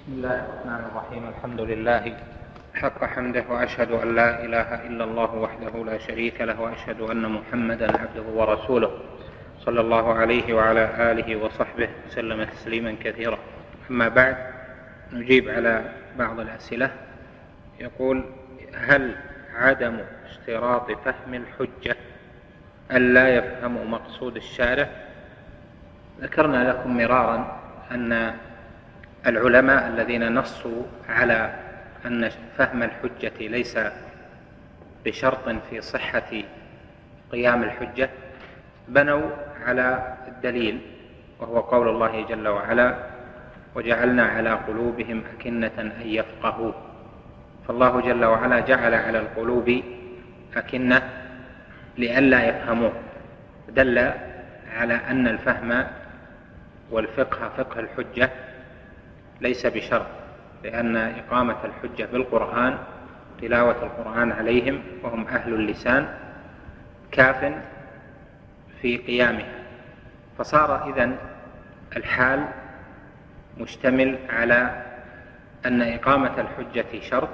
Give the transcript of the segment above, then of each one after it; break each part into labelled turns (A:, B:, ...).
A: بسم الله الرحمن الرحيم. الحمد لله حق حمده، وأشهد أن لا إله إلا الله وحده لا شريك له، وأشهد أن محمدا عبده ورسوله صلى الله عليه وعلى آله وصحبه وسلم تسليما كثيرا. أما بعد، نجيب على بعض الأسئلة. يقول: هل عدم اشتراط فهم الحجة أن لا يفهم مقصود الشارع؟ ذكرنا لكم مرارا أن العلماء الذين نصوا على أن فهم الحجة ليس بشرط في صحة قيام الحجة بنوا على الدليل، وهو قول الله جل وعلا: وجعلنا على قلوبهم أكنة أن يفقهوا. فالله جل وعلا جعل على القلوب أكنة لئلا يفهموه، دل على أن الفهم والفقه فقه الحجة ليس بشرط، لأن إقامة الحجة بالقرآن، تلاوة القرآن عليهم وهم أهل اللسان، كاف في قيامها. فصار إذن الحال مشتمل على أن إقامة الحجة شرط،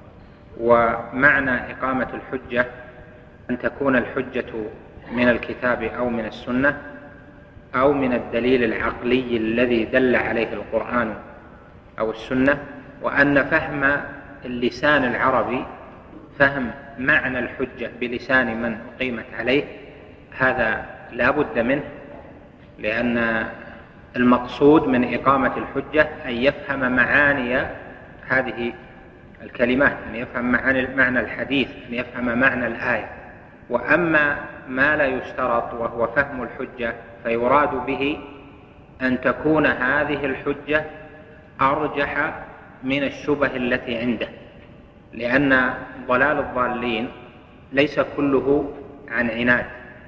A: ومعنى إقامة الحجة أن تكون الحجة من الكتاب أو من السنة أو من الدليل العقلي الذي دل عليه القرآن أو السنة، وأن فهم اللسان العربي، فهم معنى الحجة بلسان من أقيمت عليه، هذا لا بد منه، لأن المقصود من إقامة الحجة أن يفهم معاني هذه الكلمات، أن يفهم معنى الحديث، أن يفهم معنى الآية. وأما ما لا يشترط وهو فهم الحجة، فيراد به أن تكون هذه الحجة أرجح من الشبه التي عنده، لأن ضلال الضالين ليس كله عن عناد،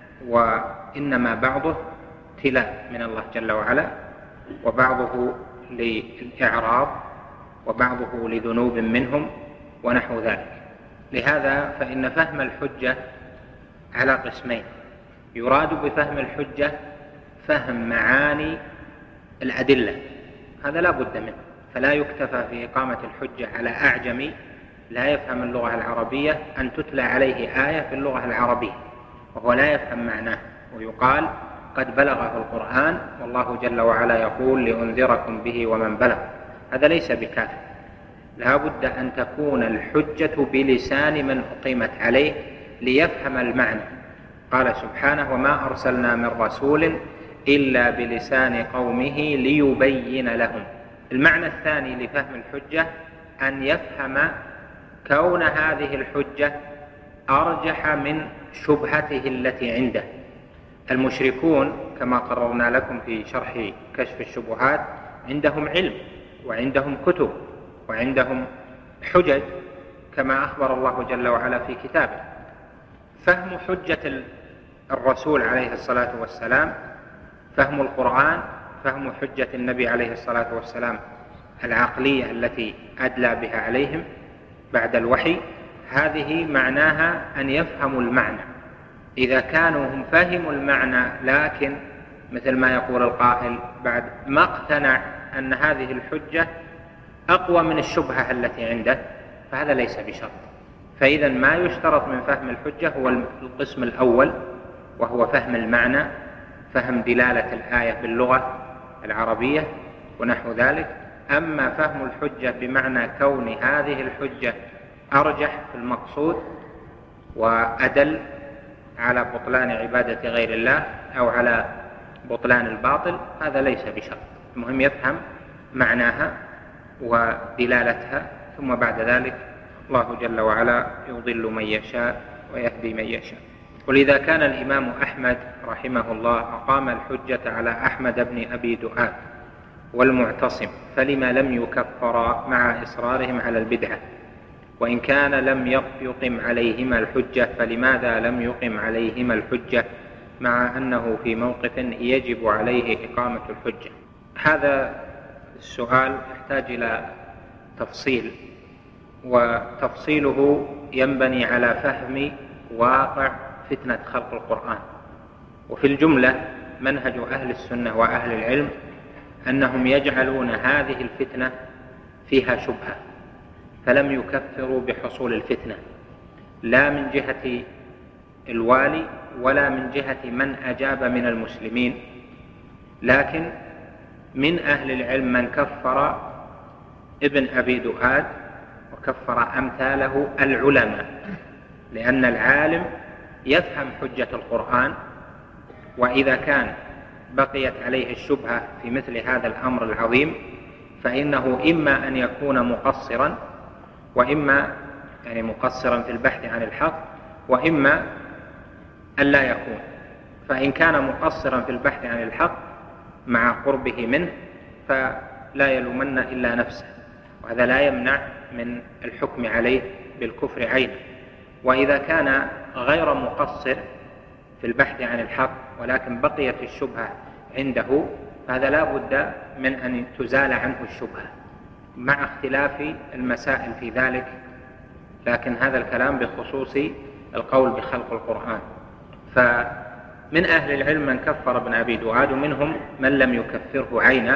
A: وإنما بعضه ابتلاء من الله جل وعلا، وبعضه للإعراض، وبعضه لذنوب منهم ونحو ذلك. لهذا فإن فهم الحجة على قسمين: يراد بفهم الحجة فهم معاني الأدلة، هذا لا بد منه، فلا يكتفى في إقامة الحجة على أعجمي لا يفهم اللغة العربية أن تتلى عليه آية في اللغة العربية وهو لا يفهم معناه، ويقال قد بلغه القرآن والله جل وعلا يقول: لأنذركم به ومن بلغ. هذا ليس بكاف، لا بد أن تكون الحجة بلسان من أقيمت عليه ليفهم المعنى. قال سبحانه: وما أرسلنا من رسول إلا بلسان قومه ليبين لهم. المعنى الثاني لفهم الحجة أن يفهم كون هذه الحجة أرجح من شبهته التي عنده. المشركون كما قررنا لكم في شرح كشف الشبهات عندهم علم وعندهم كتب وعندهم حجج، كما أخبر الله جل وعلا في كتابه. فهم حجة الرسول عليه الصلاة والسلام، فهم القرآن، فهم حجة النبي عليه الصلاة والسلام العقلية التي أدلى بها عليهم بعد الوحي، هذه معناها أن يفهموا المعنى. إذا كانوا هم فهموا المعنى لكن مثل ما يقول القائل بعد ما اقتنع أن هذه الحجة أقوى من الشبهة التي عنده، فهذا ليس بشرط. فإذا ما يشترط من فهم الحجة هو القسم الأول، وهو فهم المعنى، فهم دلالة الآية باللغة العربية ونحو ذلك. أما فهم الحجة بمعنى كون هذه الحجة أرجح في المقصود وأدل على بطلان عبادة غير الله أو على بطلان الباطل، هذا ليس بشرط. المهم يفهم معناها ودلالتها، ثم بعد ذلك الله جل وعلا يضل من يشاء ويهدي من يشاء. ولذا كان الإمام أحمد رحمه الله أقام الحجة على أحمد بن أبي دؤاد والمعتصم، فلما لم يكفرا مع إصرارهم على البدعة؟ وإن كان لم يقم عليهما الحجة، فلماذا لم يقم عليهما الحجة مع أنه في موقف يجب عليه إقامة الحجة؟ هذا السؤال يحتاج إلى تفصيل، وتفصيله ينبني على فهم واقع فتنة خلق القرآن. وفي الجملة منهج أهل السنة وأهل العلم أنهم يجعلون هذه الفتنة فيها شبهة، فلم يكفروا بحصول الفتنة، لا من جهة الوالي ولا من جهة من أجاب من المسلمين، لكن من أهل العلم من كفر ابن أبي دؤاد وكفر أمثاله العلماء، لأن العالم يفهم حجة القرآن، وإذا كان بقيت عليه الشبهة في مثل هذا الأمر العظيم فإنه إما أن يكون مقصرا، وإما يعني مقصرا في البحث عن الحق، وإما أن لا يكون. فإن كان مقصرا في البحث عن الحق مع قربه منه فلا يلومن إلا نفسه، وهذا لا يمنع من الحكم عليه بالكفر عينه. وإذا كان غير مقصر في البحث عن الحق ولكن بقيت الشبهة عنده فهذا لا بد من أن تزال عنه الشبهة، مع اختلاف المسائل في ذلك، لكن هذا الكلام بخصوص القول بخلق القرآن. فمن أهل العلم من كفر ابن أبي دؤاد، ومنهم من لم يكفره عينا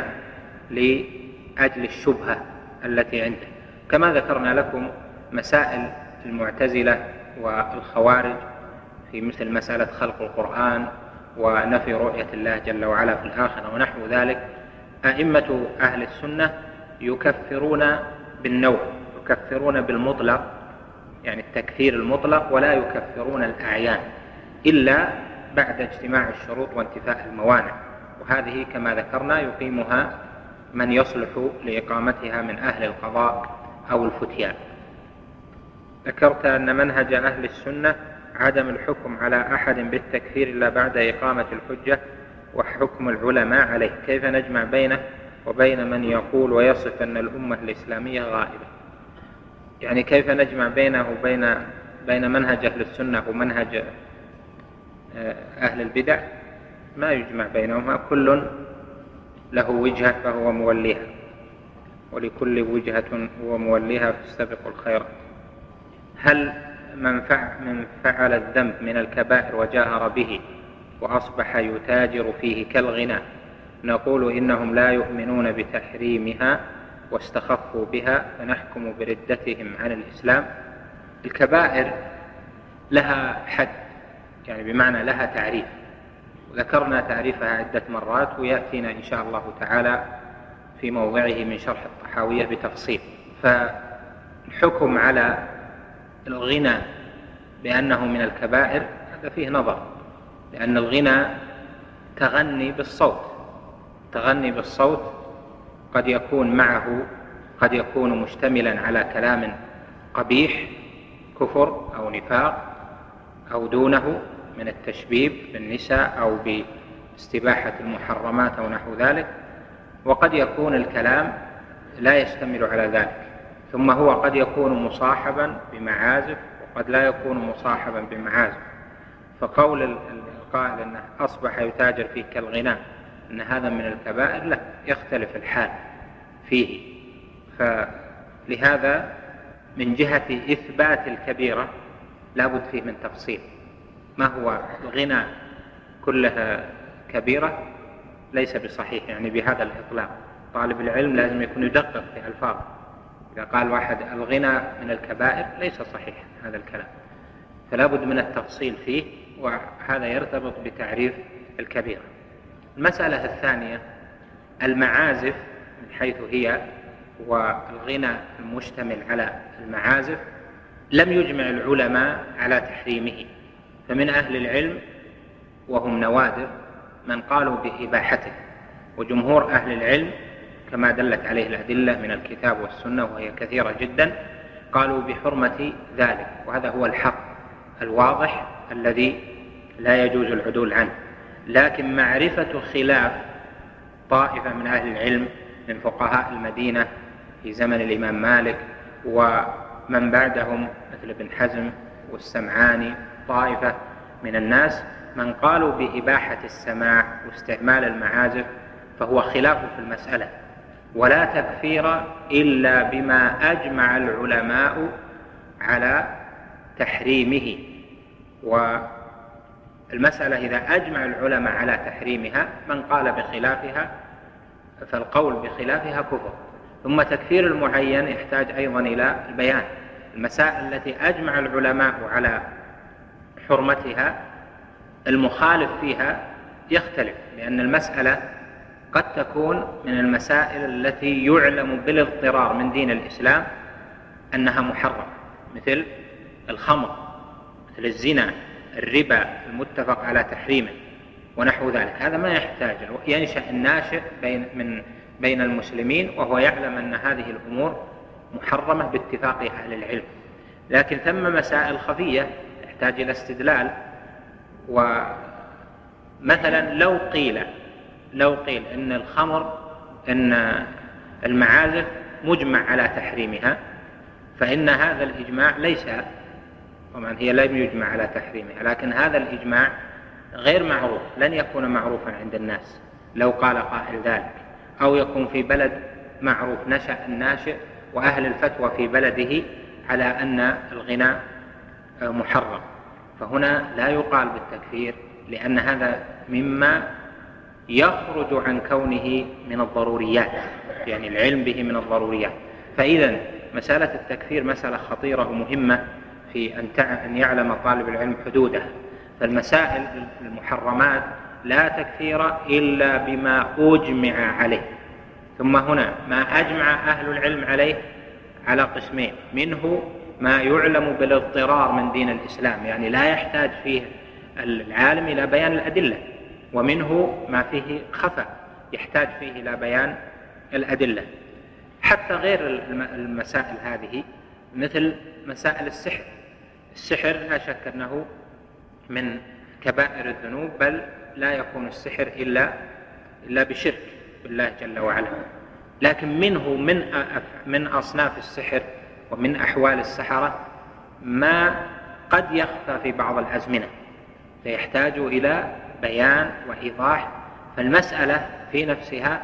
A: لأجل الشبهة التي عنده، كما ذكرنا لكم مسائل المعتزلة والخوارج في مثل مسألة خلق القرآن ونفي رؤية الله جل وعلا في الآخرة ونحو ذلك. أئمة أهل السنة يكفرون بالنوع، يكفرون بالمطلق، يعني التكفير المطلق، ولا يكفرون الأعيان إلا بعد اجتماع الشروط وانتفاء الموانع، وهذه كما ذكرنا يقيمها من يصلح لإقامتها من أهل القضاء أو الفتيان. ذكرت أن منهج أهل السنة عدم الحكم على أحد بالتكفير إلا بعد إقامة الحجة وحكم العلماء عليه. كيف نجمع بينه وبين من يقول ويصف أن الأمة الإسلامية غائبة؟ يعني كيف نجمع بينه وبين منهج أهل السنة ومنهج أهل البدع؟ ما يجمع بينهما، كل له وجهة فهو موليها، ولكل وجهة هو موليها فاستبقوا الخيرات. هل من فعل الذنب من الكبائر وجاهر به وأصبح يتاجر فيه كالغنى نقول إنهم لا يؤمنون بتحريمها واستخفوا بها فنحكم بردتهم عن الإسلام؟ الكبائر لها حد، يعني بمعنى لها تعريف، وذكرنا تعريفها عدة مرات، ويأتينا إن شاء الله تعالى في موضعه من شرح الطحاوية بتفصيل. فالحكم على الغنى بأنه من الكبائر هذا فيه نظر، لأن الغنى تغني بالصوت قد يكون معه، قد يكون مشتملا على كلام قبيح كفر أو نفاق أو دونه من التشبيب بالنساء أو باستباحة المحرمات أو نحو ذلك، وقد يكون الكلام لا يشتمل على ذلك، ثم هو قد يكون مصاحبا بمعازف وقد لا يكون مصاحبا بمعازف. فقول القائل أنه أصبح يتاجر فيه كالغناء أن هذا من الكبائر، لا، يختلف الحال فيه. فلهذا من جهة إثبات الكبيرة لا بد فيه من تفصيل. ما هو الغنى كلها كبيرة ليس بصحيح، يعني بهذا الإطلاق طالب العلم لازم يكون يدقق في ألفاظه. إذا قال واحد الغنى من الكبائر ليس صحيح هذا الكلام، فلا بد من التفصيل فيه، وهذا يرتبط بتعريف الكبيرة. المسألة الثانية المعازف من حيث هي والغنى المشتمل على المعازف لم يجمع العلماء على تحريمه، فمن أهل العلم وهم نوادر من قالوا بإباحته، وجمهور أهل العلم كما دلت عليه الأدلة من الكتاب والسنة وهي كثيرة جدا قالوا بحرمة ذلك، وهذا هو الحق الواضح الذي لا يجوز العدول عنه. لكن معرفة خلاف طائفة من أهل العلم من فقهاء المدينة في زمن الإمام مالك ومن بعدهم مثل ابن حزم والسمعاني، طائفة من الناس من قالوا بإباحة السماع واستعمال المعازف، فهو خلاف في المسألة، ولا تكفير إلا بما أجمع العلماء على تحريمه. والمسألة إذا أجمع العلماء على تحريمها من قال بخلافها فالقول بخلافها كفر، ثم تكفير المعين يحتاج أيضا إلى البيان. المسائل التي أجمع العلماء على حرمتها المخالف فيها يختلف، لأن المسألة قد تكون من المسائل التي يعلم بالاضطرار من دين الإسلام أنها محرمة، مثل الخمر، مثل الزنا، الربا المتفق على تحريمه ونحو ذلك. هذا ما يحتاج، ينشأ الناشئ بين المسلمين وهو يعلم أن هذه الأمور محرمة باتفاق أهل العلم. لكن ثم مسائل خفية تحتاج إلى استدلال. ومثلا لو قيل إن الخمر، إن المعازف مجمع على تحريمها، فإن هذا الإجماع ليس، طبعا هي لم يجمع على تحريمها، لكن هذا الإجماع غير معروف، لن يكون معروفا عند الناس لو قال قائل ذلك، أو يكون في بلد معروف نشأ الناشئ وأهل الفتوى في بلده على أن الغناء محرم، فهنا لا يقال بالتكفير، لأن هذا مما يخرج عن كونه من الضروريات، يعني العلم به من الضروريات. فإذا مسألة التكفير مسألة خطيرة ومهمة في أن يعلم طالب العلم حدودها. فالمسائل المحرمات لا تكفير إلا بما أجمع عليه. ثم هنا ما أجمع أهل العلم عليه على قسمين: منه ما يعلم بالاضطرار من دين الإسلام، يعني لا يحتاج فيه العالم إلى بيان الأدلة، ومنه ما فيه خفى يحتاج فيه إلى بيان الأدلة. حتى غير المسائل هذه، مثل مسائل السحر لا شك أنه من كبائر الذنوب، بل لا يكون السحر إلا بشرك بالله جل وعلا. لكن منه من أصناف السحر ومن أحوال السحرة ما قد يخفى في بعض الأزمنة فيحتاج إلى بيان وإيضاح. فالمسألة في نفسها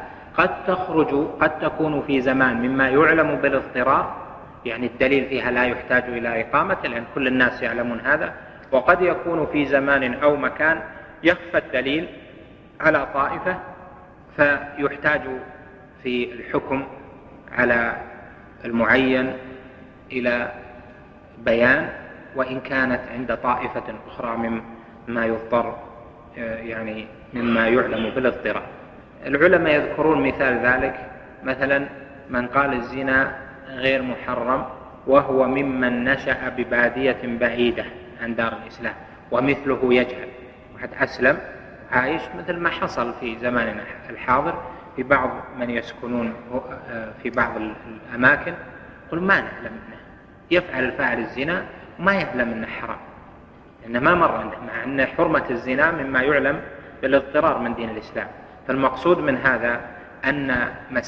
A: قد تكون في زمان مما يعلم بالاضطرار، يعني الدليل فيها لا يحتاج إلى إقامة لأن كل الناس يعلمون هذا، وقد يكون في زمان أو مكان يخفى الدليل على طائفة فيحتاج في الحكم على المعين إلى بيان، وإن كانت عند طائفة أخرى مما يضطر، يعني مما يعلم بالاضطرار. العلماء يذكرون مثال ذلك، مثلا من قال الزنا غير محرم وهو ممن نشأ ببادية بعيدة عن دار الإسلام ومثله يجهل، واحد أسلم عايش مثل ما حصل في زماننا الحاضر في بعض من يسكنون في بعض الأماكن، يقول ما نعلم منه، يفعل الفاعل الزنا وما يعلم أنه حرام، إنه ما مر عنده، مع أن حرمة الزنا مما يعلم بالاضطرار من دين الإسلام. فالمقصود من هذا أن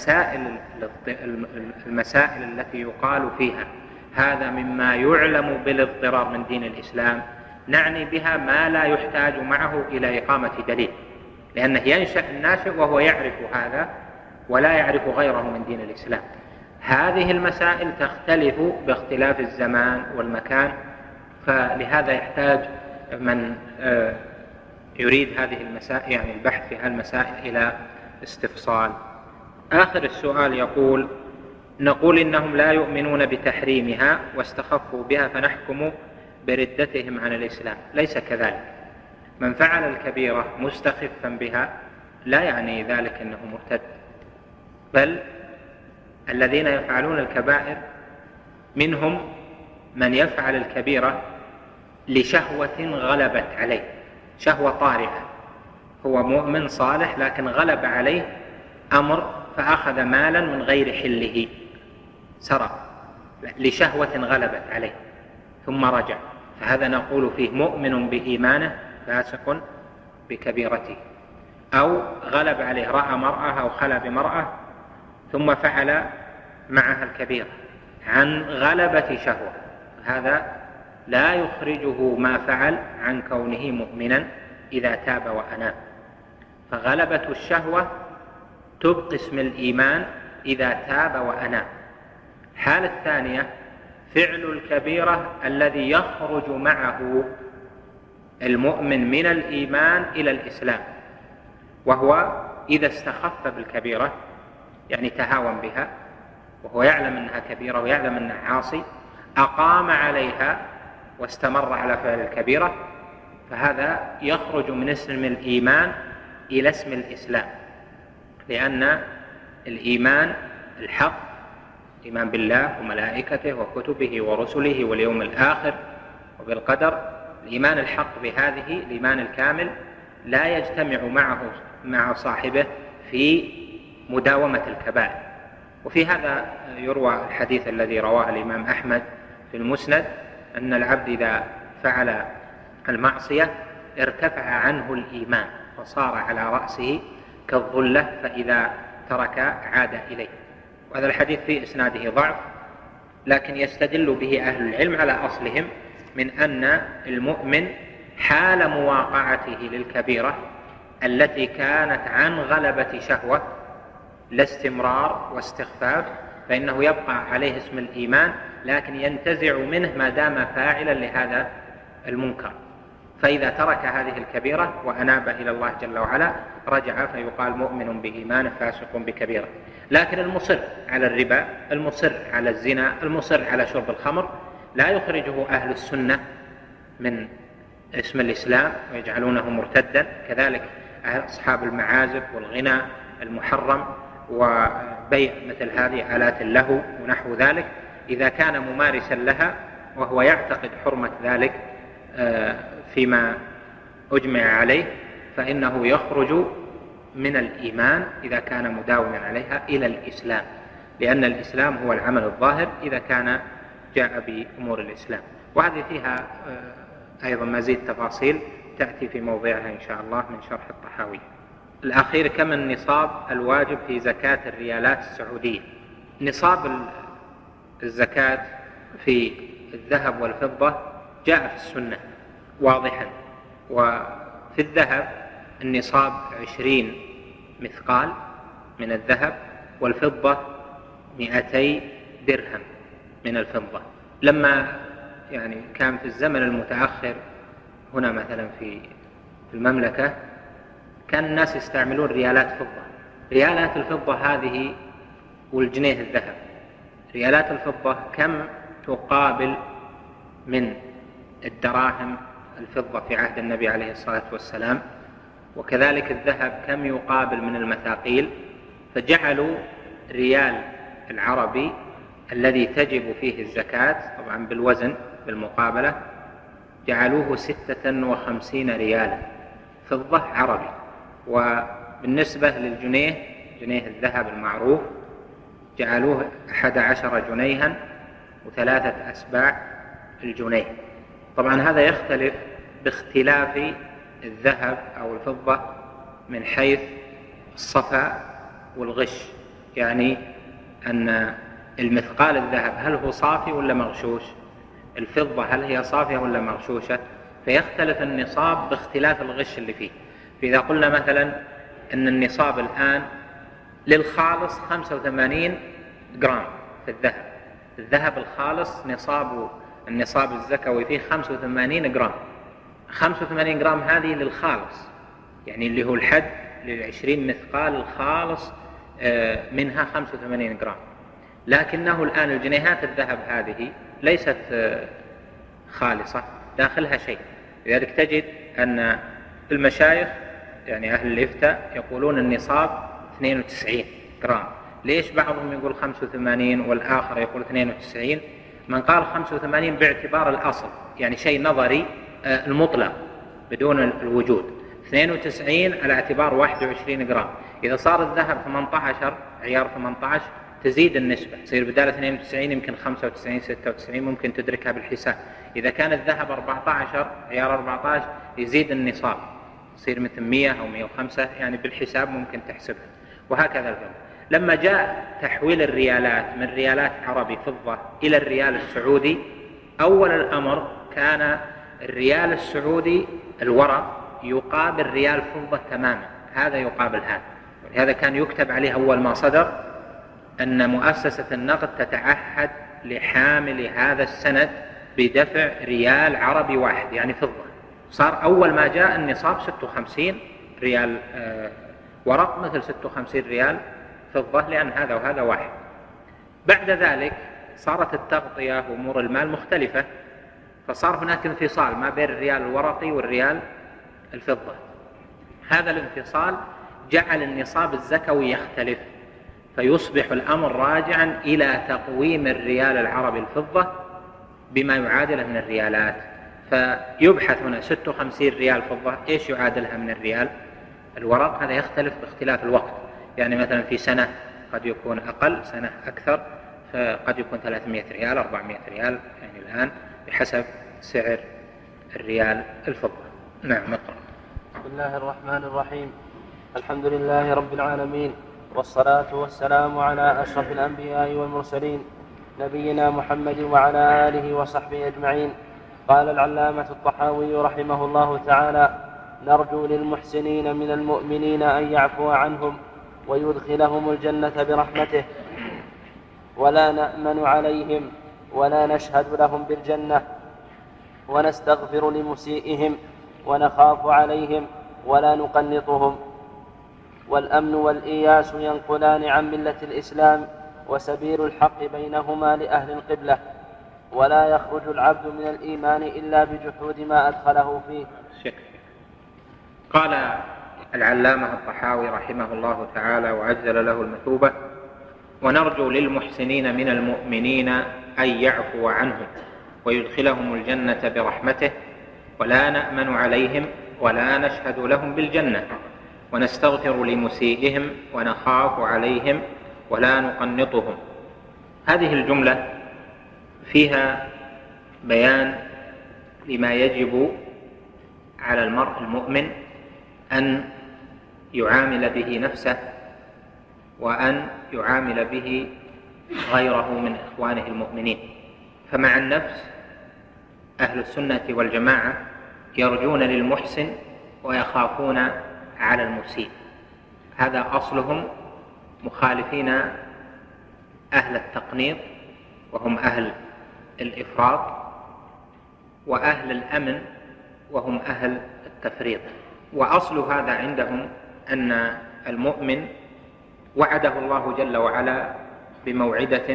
A: المسائل التي يقال فيها هذا مما يعلم بالاضطرار من دين الإسلام نعني بها ما لا يحتاج معه إلى إقامة دليل، لأنه ينشأ الناشئ وهو يعرف هذا ولا يعرف غيره من دين الإسلام. هذه المسائل تختلف باختلاف الزمان والمكان، فلهذا يحتاج من يريد هذه المسائل، يعني البحث في هالمسائل، إلى استفصال. آخر السؤال يقول: نقول إنهم لا يؤمنون بتحريمها واستخفوا بها فنحكم بردتهم عن الإسلام. ليس كذلك، من فعل الكبيرة مستخفا بها لا يعني ذلك أنه مرتد، بل الذين يفعلون الكبائر منهم من يفعل الكبيرة لشهوة غلبت عليه، شهوة طارئة، هو مؤمن صالح لكن غلب عليه أمر فأخذ مالا من غير حله، سرق لشهوة غلبت عليه ثم رجع، فهذا نقول فيه مؤمن بإيمانه فاسق بكبيرته. أو غلب عليه، رأى مرأة أو خلى بمرأة ثم فعل معها الكبيرة عن غلبة شهوة، هذا لا يخرجه ما فعل عن كونه مؤمنا إذا تاب وأناب. فغلبة الشهوة تبقي اسم الإيمان إذا تاب وأناب. الحالة الثانية فعل الكبيرة الذي يخرج معه المؤمن من الإيمان إلى الإسلام، وهو إذا استخف بالكبيرة، يعني تهاون بها وهو يعلم أنها كبيرة ويعلم أنها عاصي، أقام عليها واستمر على فعل الكبيرة، فهذا يخرج من اسم الإيمان إلى اسم الإسلام، لأن الإيمان الحق، الإيمان بالله وملائكته وكتبه ورسله واليوم الآخر وبالقدر، الإيمان الحق بهذه الإيمان الكامل لا يجتمع مع صاحبه في مداومة الكبائر. وفي هذا يروى الحديث الذي رواه الإمام أحمد في المسند أن العبد إذا فعل المعصية ارتفع عنه الإيمان فصار على رأسه كالظلة، فإذا ترك عاد إليه. وهذا الحديث في إسناده ضعف، لكن يستدل به أهل العلم على أصلهم من أن المؤمن حال مواقعته للكبيرة التي كانت عن غلبة شهوة لا استمرار واستخفاف، فإنه يبقى عليه اسم الإيمان، لكن ينتزع منه ما دام فاعلا لهذا المنكر. فإذا ترك هذه الكبيرة وأناب إلى الله جل وعلا رجع فيقال مؤمن بإيمان فاسق بكبيرة. لكن المصر على الربا، المصر على الزنا، المصر على شرب الخمر لا يخرجه أهل السنة من اسم الإسلام ويجعلونه مرتدا. كذلك أصحاب المعازف والغناء المحرم وبيع مثل هذه آلات اللهو ونحو ذلك، إذا كان ممارسا لها وهو يعتقد حرمة ذلك فيما أجمع عليه، فإنه يخرج من الإيمان إذا كان مداوما عليها إلى الإسلام، لأن الإسلام هو العمل الظاهر إذا كان جاء بأمور الإسلام. وهذه فيها أيضا مزيد تفاصيل تأتي في موضعها إن شاء الله من شرح الطحاوي. الأخير، كم النصاب الواجب في زكاة الريالات السعودية؟ نصاب الزكاة في الذهب والفضة جاء في السنة واضحا، وفي الذهب النصاب 20 مثقال من الذهب، والفضة 200 درهم من الفضة. لما كان في الزمن المتأخر هنا مثلا في المملكة كان الناس يستعملون ريالات فضة. ريالات الفضة هذه والجنيه الذهب، ريالات الفضة كم تقابل من الدراهم الفضة في عهد النبي عليه الصلاة والسلام، وكذلك الذهب كم يقابل من المثاقيل، فجعلوا ريال العربي الذي تجب فيه الزكاة طبعا بالوزن بالمقابلة جعلوه 56 ريالا فضة عربي. وبالنسبة للجنيه، جنيه الذهب المعروف، جعلوه 11 جنيها و3 أسباع الجنيه. طبعا هذا يختلف باختلاف الذهب أو الفضة من حيث الصفاء والغش، يعني أن المثقال الذهب هل هو صافي ولا مغشوش، الفضة هل هي صافية ولا مغشوشة، فيختلف النصاب باختلاف الغش اللي فيه. فإذا قلنا مثلا أن النصاب الآن للخالص 85 جرام في الذهب، الذهب الخالص النصاب الزكوي فيه 85 جرام، 85 جرام هذه للخالص، يعني اللي هو الحد لل20 مثقال الخالص منها 85 جرام. لكنه الآن الجنيهات الذهب هذه ليست خالصة داخلها شيء، لذلك تجد أن المشايخ يعني أهل الإفتاء يقولون النصاب 92 جرام. ليش بعضهم يقول 85 والآخر يقول 92؟ من قال 85 باعتبار الأصل، يعني شيء نظري المطلق بدون الوجود، 92 على اعتبار 21 جرام. إذا صار الذهب 18 عيار 18 تزيد النسبة، تصير بدال 92 يمكن 95 96 ممكن تدركها بالحساب. إذا كان الذهب 14 عيار 14 يزيد النصاب، يصير مثل 100 أو 105، يعني بالحساب ممكن تحسبها. وهكذا الفضة. لما جاء تحويل الريالات من ريالات عربي فضة إلى الريال السعودي، أول الأمر كان الريال السعودي الورق يقابل ريال فضة تماما، هذا يقابل هذا. هذا كان يكتب عليه أول ما صدر أن مؤسسة النقد تتعهد لحامل هذا السند بدفع ريال عربي واحد يعني فضة. صار أول ما جاء النصاب 56 ريال ورق مثل 56 ريال فضة، لأن هذا وهذا واحد. بعد ذلك صارت التغطية وأمور المال مختلفة، فصار هناك انفصال ما بين الريال الورقي والريال الفضة. هذا الانفصال جعل النصاب الزكوي يختلف، فيصبح الأمر راجعا إلى تقويم الريال العربي الفضة بما يعادله من الريالات. فيبحث هنا 56 ريال فضة إيش يعادلها من الريال الورق. هذا يختلف باختلاف الوقت، يعني مثلا في سنة قد يكون أقل، سنة أكثر، فقد يكون 300 ريال 400 ريال يعني الآن بحسب سعر الريال الفضة. نعم اقرأ.
B: بسم الله الرحمن الرحيم. الحمد لله رب العالمين، والصلاة والسلام على أشرف الأنبياء والمرسلين نبينا محمد وعلى آله وصحبه أجمعين. قال العلامة الطحاوي رحمه الله تعالى: نرجو للمحسنين من المؤمنين أن يعفو عنهم ويدخلهم الجنة برحمته، ولا نأمن عليهم ولا نشهد لهم بالجنة، ونستغفر لمسيئهم ونخاف عليهم ولا نقنطهم. والأمن والإياس ينقلان عن ملة الإسلام، وسبيل الحق بينهما لأهل القبلة، ولا يخرج العبد من الإيمان إلا بجحود ما أدخله فيه.
A: قال العلامة الطحاوي رحمه الله تعالى وعجل له المثوبة: ونرجو للمحسنين من المؤمنين أن يعفو عنهم ويدخلهم الجنة برحمته، ولا نأمن عليهم ولا نشهد لهم بالجنة، ونستغفر لمسيئهم ونخاف عليهم ولا نقنطهم. هذه الجملة فيها بيان لما يجب على المرء المؤمن أن يعامل به نفسه وأن يعامل به غيره من إخوانه المؤمنين. فمع النفس أهل السنة والجماعة يرجون للمحسن ويخافون على المسيء، هذا أصلهم، مخالفين أهل التقنيط وهم أهل الإفراط، وأهل الأمن وهم أهل التفريط. وأصل هذا عندهم أن المؤمن وعده الله جل وعلا بموعدة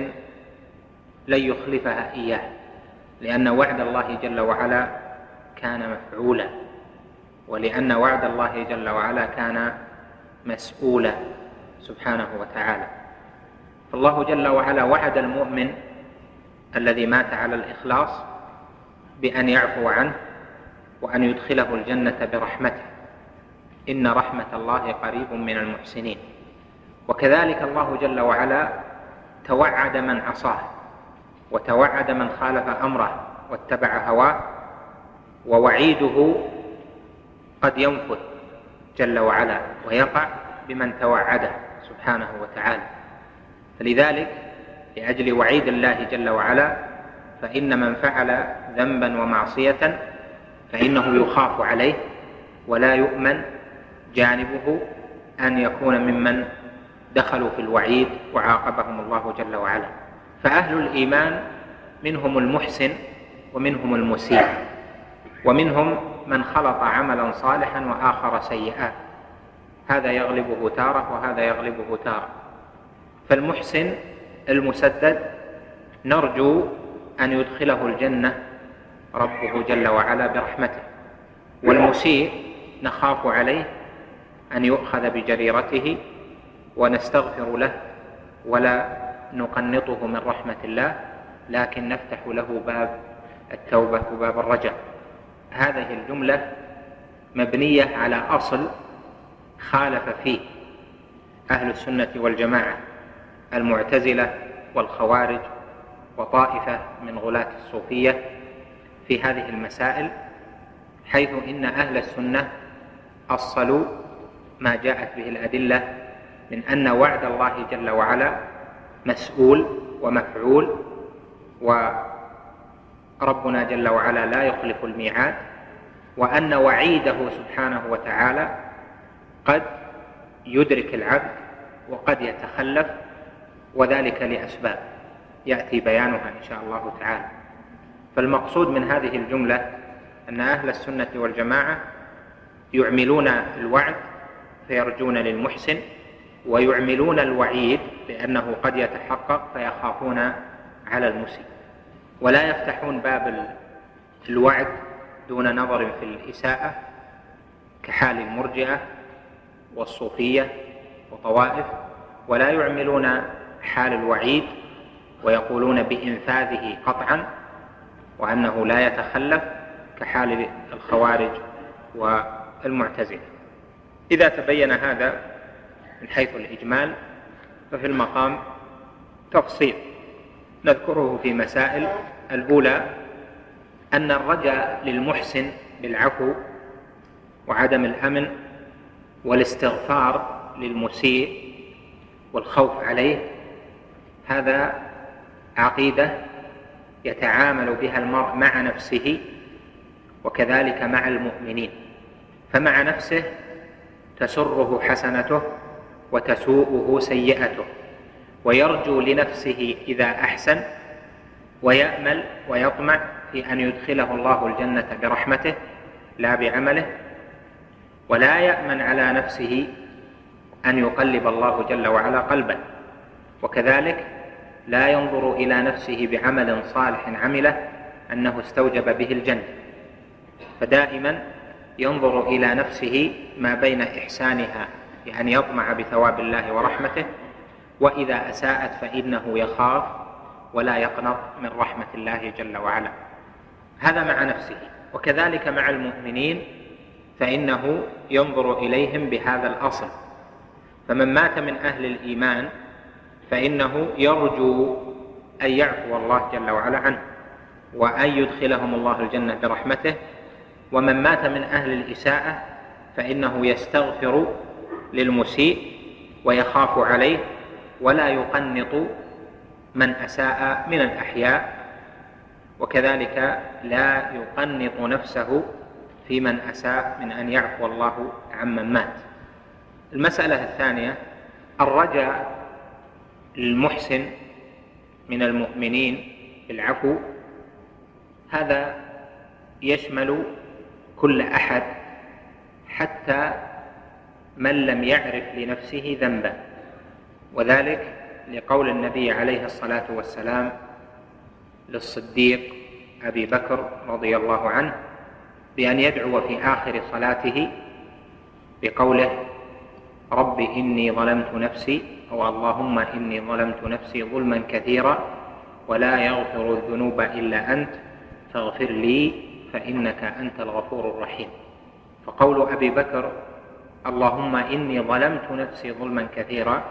A: لن يخلفها إياه، لأن وعد الله جل وعلا كان مفعولا، ولأن وعد الله جل وعلا كان مسؤولا سبحانه وتعالى. فالله جل وعلا وعد المؤمن الذي مات على الإخلاص بأن يعفو عنه وأن يدخله الجنة برحمته، إن رحمة الله قريب من المحسنين. وكذلك الله جل وعلا توعد من عصاه وتوعد من خالف أمره واتبع هواه، ووعيده قد ينفذ جل وعلا ويقع بمن توعده سبحانه وتعالى. فلذلك لأجل وعيد الله جل وعلا فإن من فعل ذنبا ومعصية فإنه يخاف عليه ولا يؤمن جانبه أن يكون ممن دخلوا في الوعيد وعاقبهم الله جل وعلا. فأهل الإيمان منهم المحسن ومنهم المسيء، ومنهم من خلط عملا صالحا وآخر سيئا، هذا يغلبه تارة وهذا يغلبه تارة. فالمحسن المسدد نرجو أن يدخله الجنة ربه جل وعلا برحمته، والمسيء نخاف عليه أن يؤخذ بجريرته ونستغفر له ولا نقنطه من رحمة الله، لكن نفتح له باب التوبة وباب الرجاء. هذه الجملة مبنية على أصل خالف فيه أهل السنة والجماعة المعتزلة والخوارج وطائفة من غلاة الصوفية في هذه المسائل، حيث إن أهل السنة أصلوا ما جاءت به الأدلة من أن وعد الله جل وعلا مسؤول ومفعول، وربنا جل وعلا لا يخلف الميعاد، وأن وعيده سبحانه وتعالى قد يدرك العبد وقد يتخلف، وذلك لأسباب يأتي بيانها إن شاء الله تعالى. فالمقصود من هذه الجملة أن أهل السنة والجماعة يعملون الوعد فيرجون للمحسن ويعملون الوعيد لأنه قد يتحقق فيخافون على المسيء، ولا يفتحون باب الوعد دون نظر في الإساءة كحال المرجئة والصوفية وطوائف، ولا يعملون حال الوعيد ويقولون بإنفاذه قطعا وأنه لا يتخلف كحال الخوارج والمعتزلة. إذا تبين هذا من حيث الإجمال ففي المقام تفصيل نذكره في مسائل. الأولى أن الرجاء للمحسن بالعفو وعدم الأمن والاستغفار للمسيء والخوف عليه، هذا عقيدة يتعامل بها المرء مع نفسه وكذلك مع المؤمنين. فمع نفسه تسره حسنته وتسوءه سيئته، ويرجو لنفسه إذا أحسن ويأمل ويطمع في أن يدخله الله الجنة برحمته لا بعمله، ولا يأمن على نفسه أن يقلب الله جل وعلا قلبه، وكذلك لا ينظر إلى نفسه بعمل صالح عمله أنه استوجب به الجنة، فدائما ينظر إلى نفسه ما بين إحسانها بأن يطمع بثواب الله ورحمته، وإذا أساءت فإنه يخاف ولا يقنط من رحمة الله جل وعلا. هذا مع نفسه. وكذلك مع المؤمنين فإنه ينظر إليهم بهذا الأصل، فمن مات من أهل الإيمان فإنه يرجو أن يعفو الله جل وعلا عنه وأن يدخلهم الله الجنة برحمته، ومن مات من أهل الإساءة فإنه يستغفر للمسيء ويخاف عليه ولا يقنط من أساء من الأحياء، وكذلك لا يقنط نفسه في من أساء من أن يعفو الله عمن مات. المسألة الثانية الرجاء للمحسن من المؤمنين بالعفو، هذا يشمل كل أحد حتى من لم يعرف لنفسه ذنبا، وذلك لقول النبي عليه الصلاة والسلام للصديق أبي بكر رضي الله عنه بأن يدعو في آخر صلاته بقوله رب إني ظلمت نفسي، أو اللهم إني ظلمت نفسي ظلما كثيرا ولا يغفر الذنوب إلا أنت فاغفر لي فإنك أنت الغفور الرحيم. فقول أبي بكر اللهم إني ظلمت نفسي ظلما كثيرا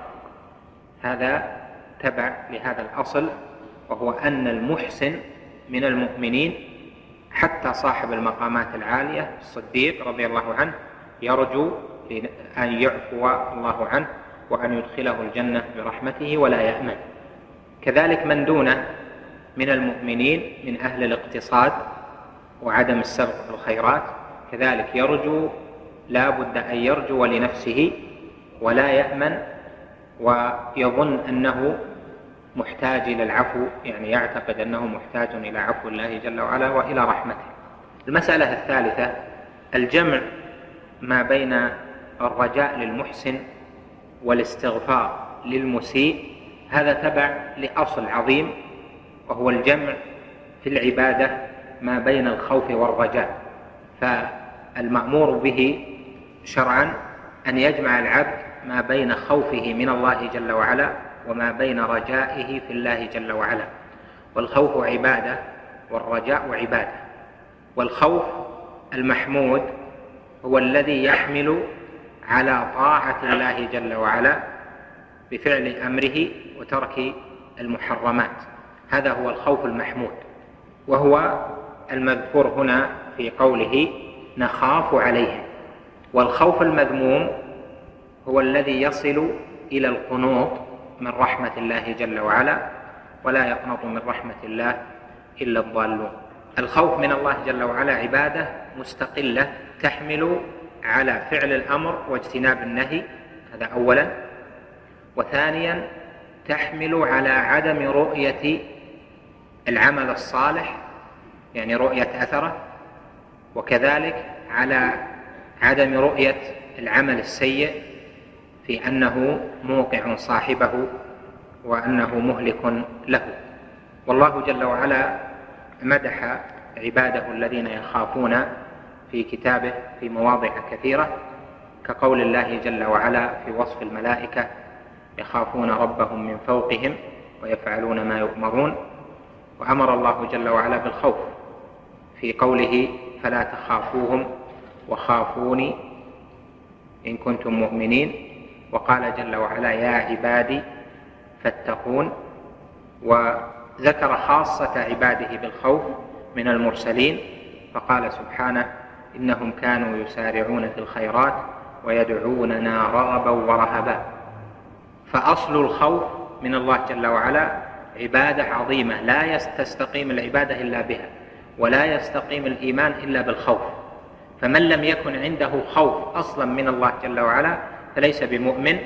A: هذا تبع لهذا الأصل، وهو أن المحسن من المؤمنين حتى صاحب المقامات العالية الصديق رضي الله عنه يرجو أن يعفو الله عنه وأن يدخله الجنة برحمته ولا يأمن. كذلك من دونه من المؤمنين من أهل الاقتصاد وعدم السبق في الخيرات كذلك يرجو، لا بد أن يرجو لنفسه ولا يأمن ويظن أنه محتاج إلى العفو، يعني يعتقد أنه محتاج إلى عفو الله جل وعلا وإلى رحمته. المسألة الثالثة الجمع ما بين الرجاء للمحسن والاستغفار للمسيء، هذا تبع لأصل عظيم وهو الجمع في العبادة ما بين الخوف والرجاء. فالمأمور به شرعا أن يجمع العبد ما بين خوفه من الله جل وعلا وما بين رجائه في الله جل وعلا، والخوف عبادة والرجاء عبادة. والخوف المحمود هو الذي يحمل على طاعة الله جل وعلا بفعل أمره وترك المحرمات، هذا هو الخوف المحمود، وهو المذكور هنا في قوله نخاف عليهم. والخوف المذموم هو الذي يصل إلى القنوط من رحمة الله جل وعلا، ولا يقنط من رحمة الله إلا الضالون. الخوف من الله جل وعلا عبادة مستقلة تحمل على فعل الأمر واجتناب النهي، هذا أولا. وثانيا تحمل على عدم رؤية العمل الصالح، يعني رؤية أثره، وكذلك على عدم رؤية العمل السيء في أنه موقع صاحبه وأنه مهلك له. والله جل وعلا مدح عباده الذين يخافون في كتابه في مواضع كثيرة، كقول الله جل وعلا في وصف الملائكة: يخافون ربهم من فوقهم ويفعلون ما يؤمرون. وأمر الله جل وعلا بالخوف في قوله: فلا تخافوهم وخافوني إن كنتم مؤمنين. وقال جل وعلا: يا عبادي فاتقون. وذكر خاصة عباده بالخوف من المرسلين، فقال سبحانه: إنهم كانوا يسارعون في الخيرات ويدعوننا رغبا ورهبا. فأصل الخوف من الله جل وعلا عبادة عظيمة لا تستقيم العبادة إلا بها، ولا يستقيم الإيمان إلا بالخوف. فمن لم يكن عنده خوف أصلا من الله جل وعلا فليس بمؤمن،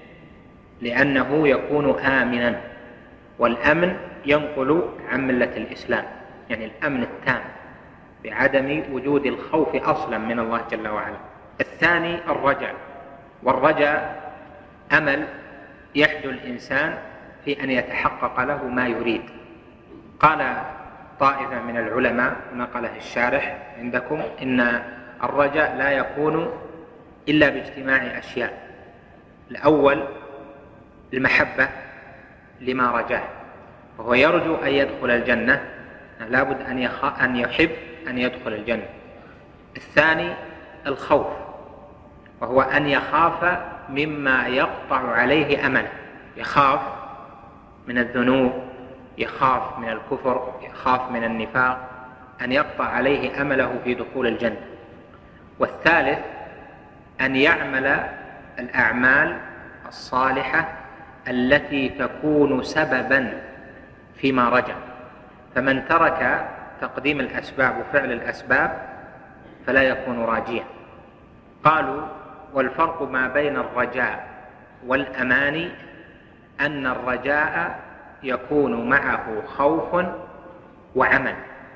A: لأنه يكون آمنا، والأمن ينقل عن ملة الإسلام، يعني الأمن التام بعدم وجود الخوف أصلا من الله جل وعلا. الثاني الرجاء، والرجاء أمل يحدو الإنسان في أن يتحقق له ما يريد. قال طائفة من العلماء نقله الشارح عندكم: إن الرجاء لا يكون إلا باجتماع أشياء. الأول المحبة لما رجاه، وهو يرجو أن يدخل الجنة، لابد أن يحب أن يدخل الجنة. الثاني الخوف، وهو أن يخاف مما يقطع عليه أمله، يخاف من الذنوب، يخاف من الكفر، يخاف من النفاق، أن يقطع عليه أمله في دخول الجنة. والثالث أن يعمل الأعمال الصالحة التي تكون سببا فيما رجا. فمن ترك تقديم الأسباب وفعل الأسباب فلا يكون راجيا. قالوا: والفرق ما بين الرجاء والأماني أن الرجاء يكون معه خوف وعمل،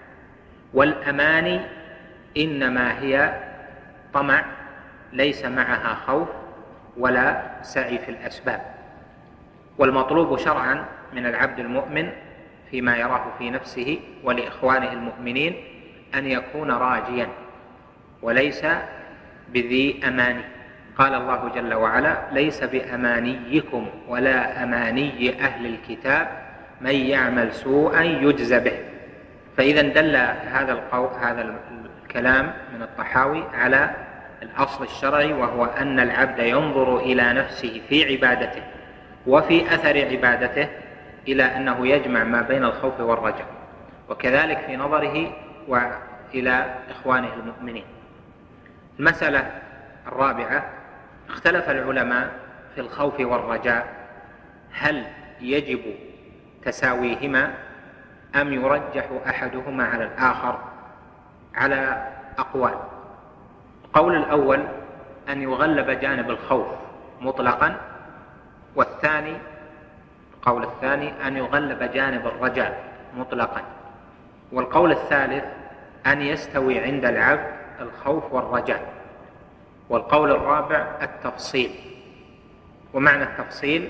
A: والأماني إنما هي طمع ليس معها خوف ولا سعي في الأسباب. والمطلوب شرعا من العبد المؤمن فيما يراه في نفسه ولإخوانه المؤمنين أن يكون راجيا وليس بذي أماني. قال الله جل وعلا: ليس بأمانيكم ولا أماني أهل الكتاب من يعمل سوءا يجز به. فإذا دل هذا الكلام من الطحاوي على الأصل الشرعي، وهو أن العبد ينظر إلى نفسه في عبادته وفي أثر عبادته إلى أنه يجمع ما بين الخوف والرجاء، وكذلك في نظره وإلى إخوانه المؤمنين. المسألة الرابعة: اختلف العلماء في الخوف والرجاء، هل يجب تساويهما أم يرجح أحدهما على الآخر؟ على أقوال. القول الأول أن يغلب جانب الخوف مطلقا، والثاني القول الثاني أن يغلب جانب الرجاء مطلقا، والقول الثالث أن يستوي عند العبد الخوف والرجاء، والقول الرابع التفصيل. ومعنى التفصيل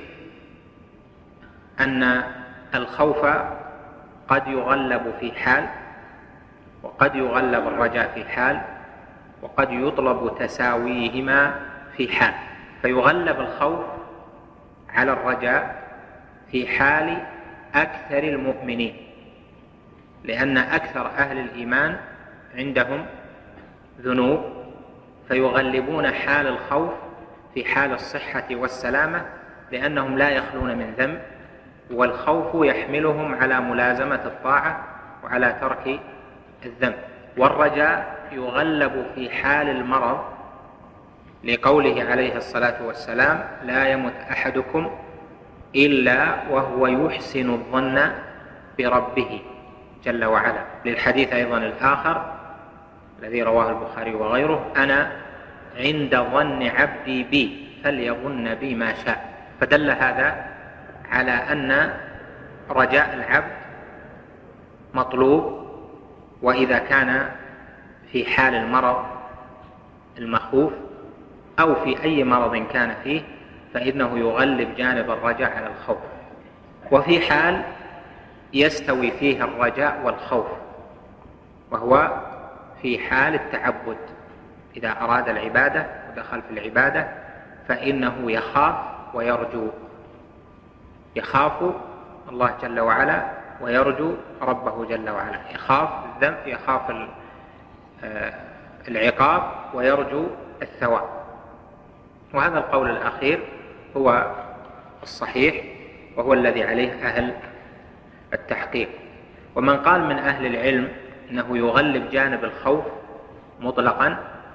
A: أن الخوف قد يغلب في حال، وقد يغلب الرجاء في حال، وقد يطلب تساويهما في حال. فيغلب الخوف على الرجاء في حال أكثر المؤمنين، لأن أكثر أهل الإيمان عندهم ذنوب، فيغلبون حال الخوف في حال الصحة والسلامة، لأنهم لا يخلون من ذنب، والخوف يحملهم على ملازمة الطاعة وعلى ترك الذنب. والرجاء يغلب في حال المرض، لقوله عليه الصلاة والسلام: لا يمت أحدكم إلا وهو يحسن الظن بربه جل وعلا. للحديث أيضا الآخر الذي رواه البخاري وغيره: أنا عند ظن عبدي بي فليظن بي ما شاء. فدل هذا على أن رجاء العبد مطلوب، وإذا كان في حال المرض المخوف أو في أي مرض كان فيه فإنه يغلب جانب الرجاء على الخوف. وفي حال يستوي فيه الرجاء والخوف، وهو في حال التعبد، إذا أراد العبادة ودخل في العبادة فإنه يخاف ويرجو، يخاف الله جل وعلا ويرجو ربه جل وعلا، يخاف الذنب، يخاف العقاب ويرجو الثواب. وهذا القول الأخير هو الصحيح، وهو الذي عليه أهل التحقيق. ومن قال من أهل العلم إنه يغلب جانب الخوف مطلقا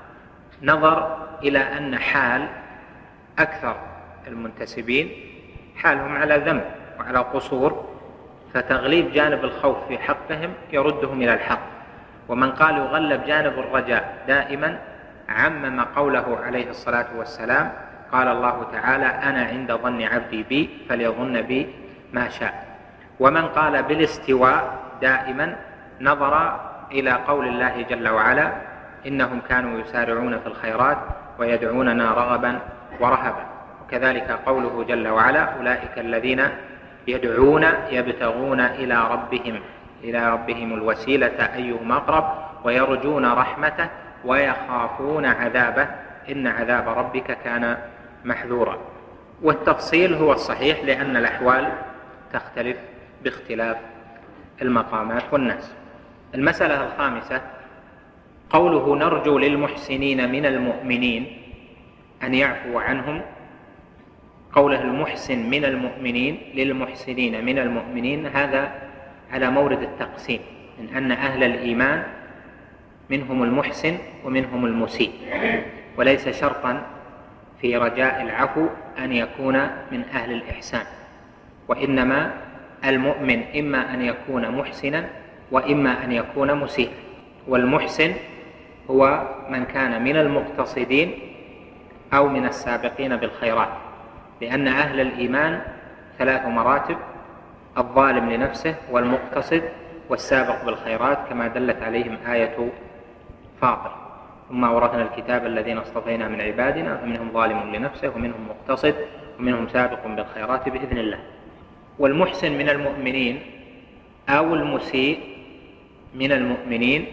A: نظر إلى أن حال أكثر المنتسبين حالهم على ذنب وعلى قصور، فتغليب جانب الخوف في حقهم يردهم إلى الحق. ومن قال يغلب جانب الرجاء دائما عمم قوله عليه الصلاة والسلام، قال الله تعالى: أنا عند ظن عبدي بي فليظن بي ما شاء. ومن قال بالاستواء دائما نظر إلى قول الله جل وعلا: إنهم كانوا يسارعون في الخيرات ويدعوننا رغبا ورهبا. وكذلك قوله جل وعلا: أولئك الذين يدعون يبتغون إلى ربهم الوسيلة أيهم أقرب ويرجون رحمته ويخافون عذابه إن عذاب ربك كان محذورا. والتفصيل هو الصحيح، لأن الأحوال تختلف باختلاف المقامات والناس. المسألة الخامسة قوله: نرجو للمحسنين من المؤمنين أن يعفو عنهم. قوله المحسن من المؤمنين للمحسنين من المؤمنين هذا على مورد التقسيم، من أن أهل الإيمان منهم المحسن ومنهم المسيء، وليس شرطا في رجاء العفو أن يكون من أهل الإحسان، وإنما المؤمن إما أن يكون محسنا وإما أن يكون مسيئا. والمحسن هو من كان من المقتصدين أو من السابقين بالخيرات، لأن أهل الإيمان 3 مراتب: الظالم لنفسه والمقتصد والسابق بالخيرات، كما دلت عليهم آية فاطر: ثم أورثنا الكتاب الذين اصطفينا من عبادنا فمنهم ظالم لنفسه ومنهم مقتصد ومنهم سابق بالخيرات بإذن الله. والمحسن من المؤمنين أو المسيء من المؤمنين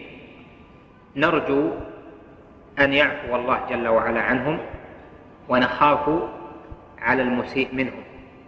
A: نرجو أن يعفو الله جل وعلا عنهم، ونخاف على المسيء منهم.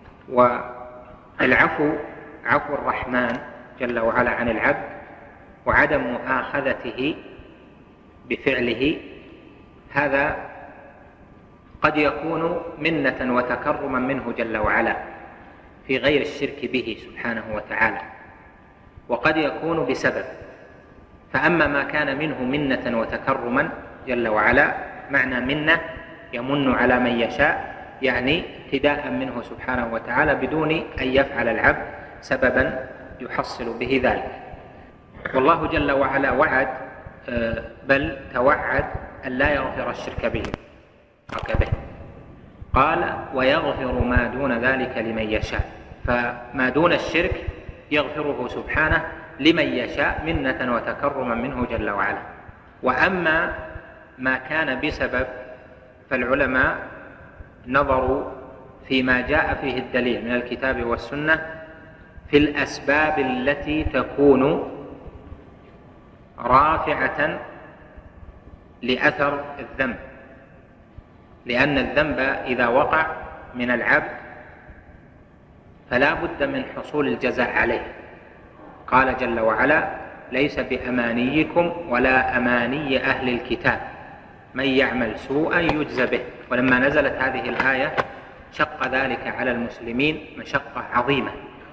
A: والعفو عفو الرحمن جل وعلا عن العبد، وعدم مؤاخذته بفعله هذا قد يكون منة وتكرما منه جل وعلا في غير الشرك به سبحانه وتعالى، وقد يكون بسبب. فأما ما كان منه منة وتكرما جل وعلا، معنى منة يمن على من يشاء، يعني ابتداء منه سبحانه وتعالى بدون أن يفعل العبد سببا يحصل به ذلك. والله جل وعلا وعد، بل توعد أن لا يغفر الشرك به، قال: ويغفر ما دون ذلك لمن يشاء. فما دون الشرك يغفره سبحانه لمن يشاء منة وتكرما منه جل وعلا. وأما ما كان بسبب فالعلماء نظروا فيما جاء فيه الدليل من الكتاب والسنة في الأسباب التي تكون رافعة لأثر الذنب، لأن الذنب إذا وقع من العبد فلا بد من حصول الجزاء عليه. قال جل وعلا: ليس بأمانيكم ولا أماني أهل الكتاب من يعمل سوءا يجزى به. ولما نزلت هذه الآية شق ذلك على المسلمين مشقة عظيمة،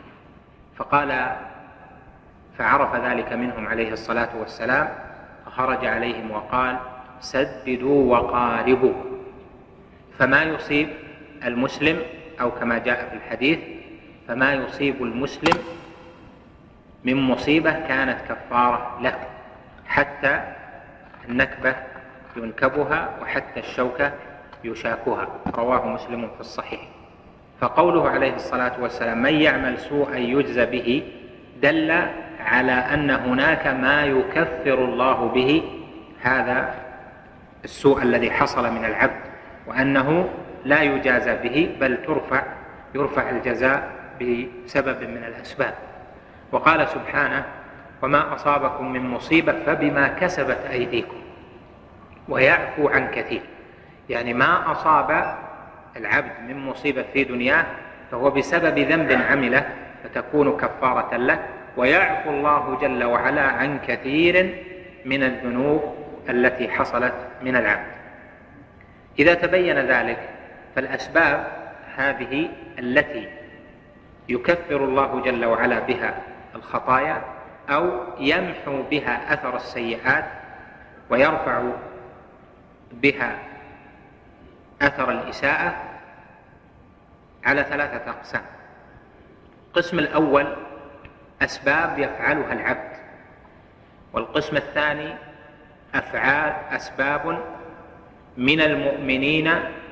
A: فعرف ذلك منهم عليه الصلاة والسلام، فخرج عليهم وقال: سددوا وقاربوا. فما يصيب المسلم، أو كما جاء في الحديث: فما يصيب المسلم من مصيبة كانت كفارة له، حتى النكبة ينكبها وحتى الشوكة يشاكها. رواه مسلم في الصحيح. فقوله عليه الصلاة والسلام: من يعمل سوءا يجزى به، دل على أن هناك ما يكفر الله به هذا السوء الذي حصل من العبد، وأنه لا يجازى به، بل يرفع الجزاء بسبب من الأسباب. وقال سبحانه: وما أصابكم من مصيبة فبما كسبت أيديكم ويعفو عن كثير. يعني ما أصاب العبد من مصيبة في دنياه فهو بسبب ذنب عمله فتكون كفارة له، ويعفو الله جل وعلا عن كثير من الذنوب التي حصلت من العبد. إذا تبين ذلك فالأسباب هذه التي يكفر الله جل وعلا بها الخطايا أو يمحو بها أثر السيئات ويرفع بها أثر الإساءة على 3 أقسام. القسم الأول أسباب يفعلها العبد، والقسم الثاني أسباب من المؤمنين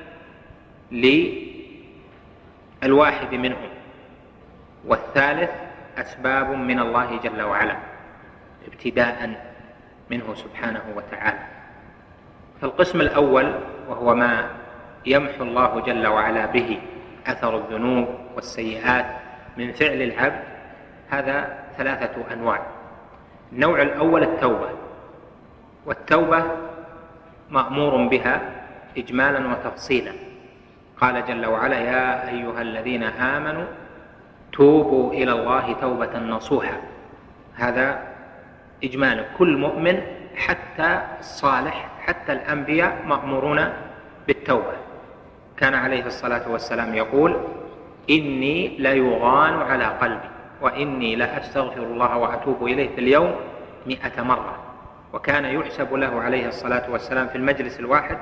A: للواحد منهم، والثالث أسباب من الله جل وعلا ابتداء منه سبحانه وتعالى. فالقسم الأول وهو ما يمحو الله جل وعلا به أثر الذنوب والسيئات من فعل العبد، هذا 3 أنواع. النوع الأول التوبة، والتوبة مأمور بها إجمالا وتفصيلا. قال جل وعلا: يا أيها الذين آمنوا توبوا إلى الله توبة نصوحا. هذا إجمالا، كل مؤمن حتى الصالح حتى الأنبياء مأمورون بالتوبة. كان عليه الصلاة والسلام يقول: إني ليغان على قلبي وإني لأستغفر الله وأتوب إليه في اليوم 100 مرة. وكان يحسب له عليه الصلاة والسلام في المجلس الواحد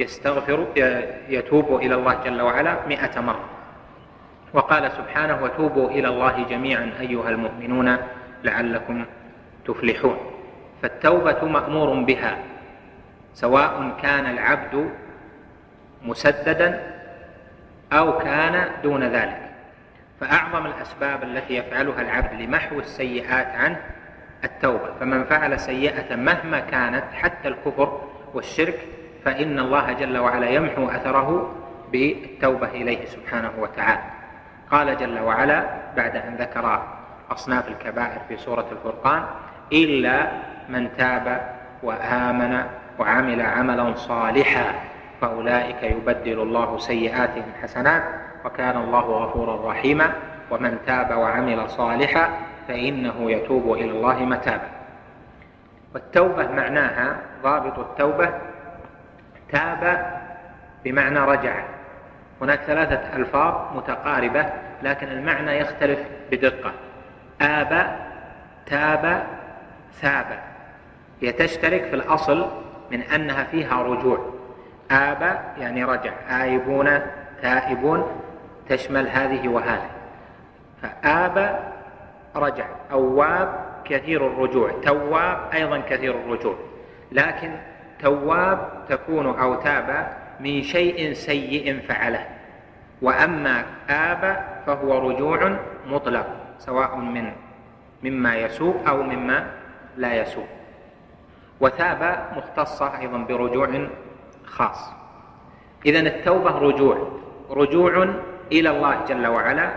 A: يتوب إلى الله جل وعلا 100 مرة. وقال سبحانه: وتوبوا إلى الله جميعا أيها المؤمنون لعلكم تفلحون. فالتوبة مأمور بها سواء كان العبد مسددا أو كان دون ذلك. فأعظم الأسباب التي يفعلها العبد لمحو السيئات عنه التوبة. فمن فعل سيئة مهما كانت حتى الكفر والشرك فإن الله جل وعلا يمحو أثره بالتوبة إليه سبحانه وتعالى. قال جل وعلا بعد أن ذكر أصناف الكبائر في سورة الفرقان: إلا من تاب وآمن وعمل عملا صالحا فأولئك يبدل الله سيئاتهم حسنات وكان الله غفورا رحيما ومن تاب وعمل صالحا فإنه يتوب إلى الله متابا. والتوبة معناها ضابط التوبة تاب بمعنى رجع. هناك 3 ألفاظ متقاربة لكن المعنى يختلف بدقة. آب، تاب، ثاب، هي تشترك في الأصل من أنها فيها رجوع. آب يعني رجع، آيبون تائبون تشمل هذه وهذه. فآب رجع، أواب كثير الرجوع، تواب أيضا كثير الرجوع. لكن تواب تكون أو تاب من شيء سيء فعله، وأما آب فهو رجوع مطلق سواء مما يسوء أو مما لا يسوء. وتاب مختصة أيضا برجوع خاص. إذن التوبة رجوع إلى الله جل وعلا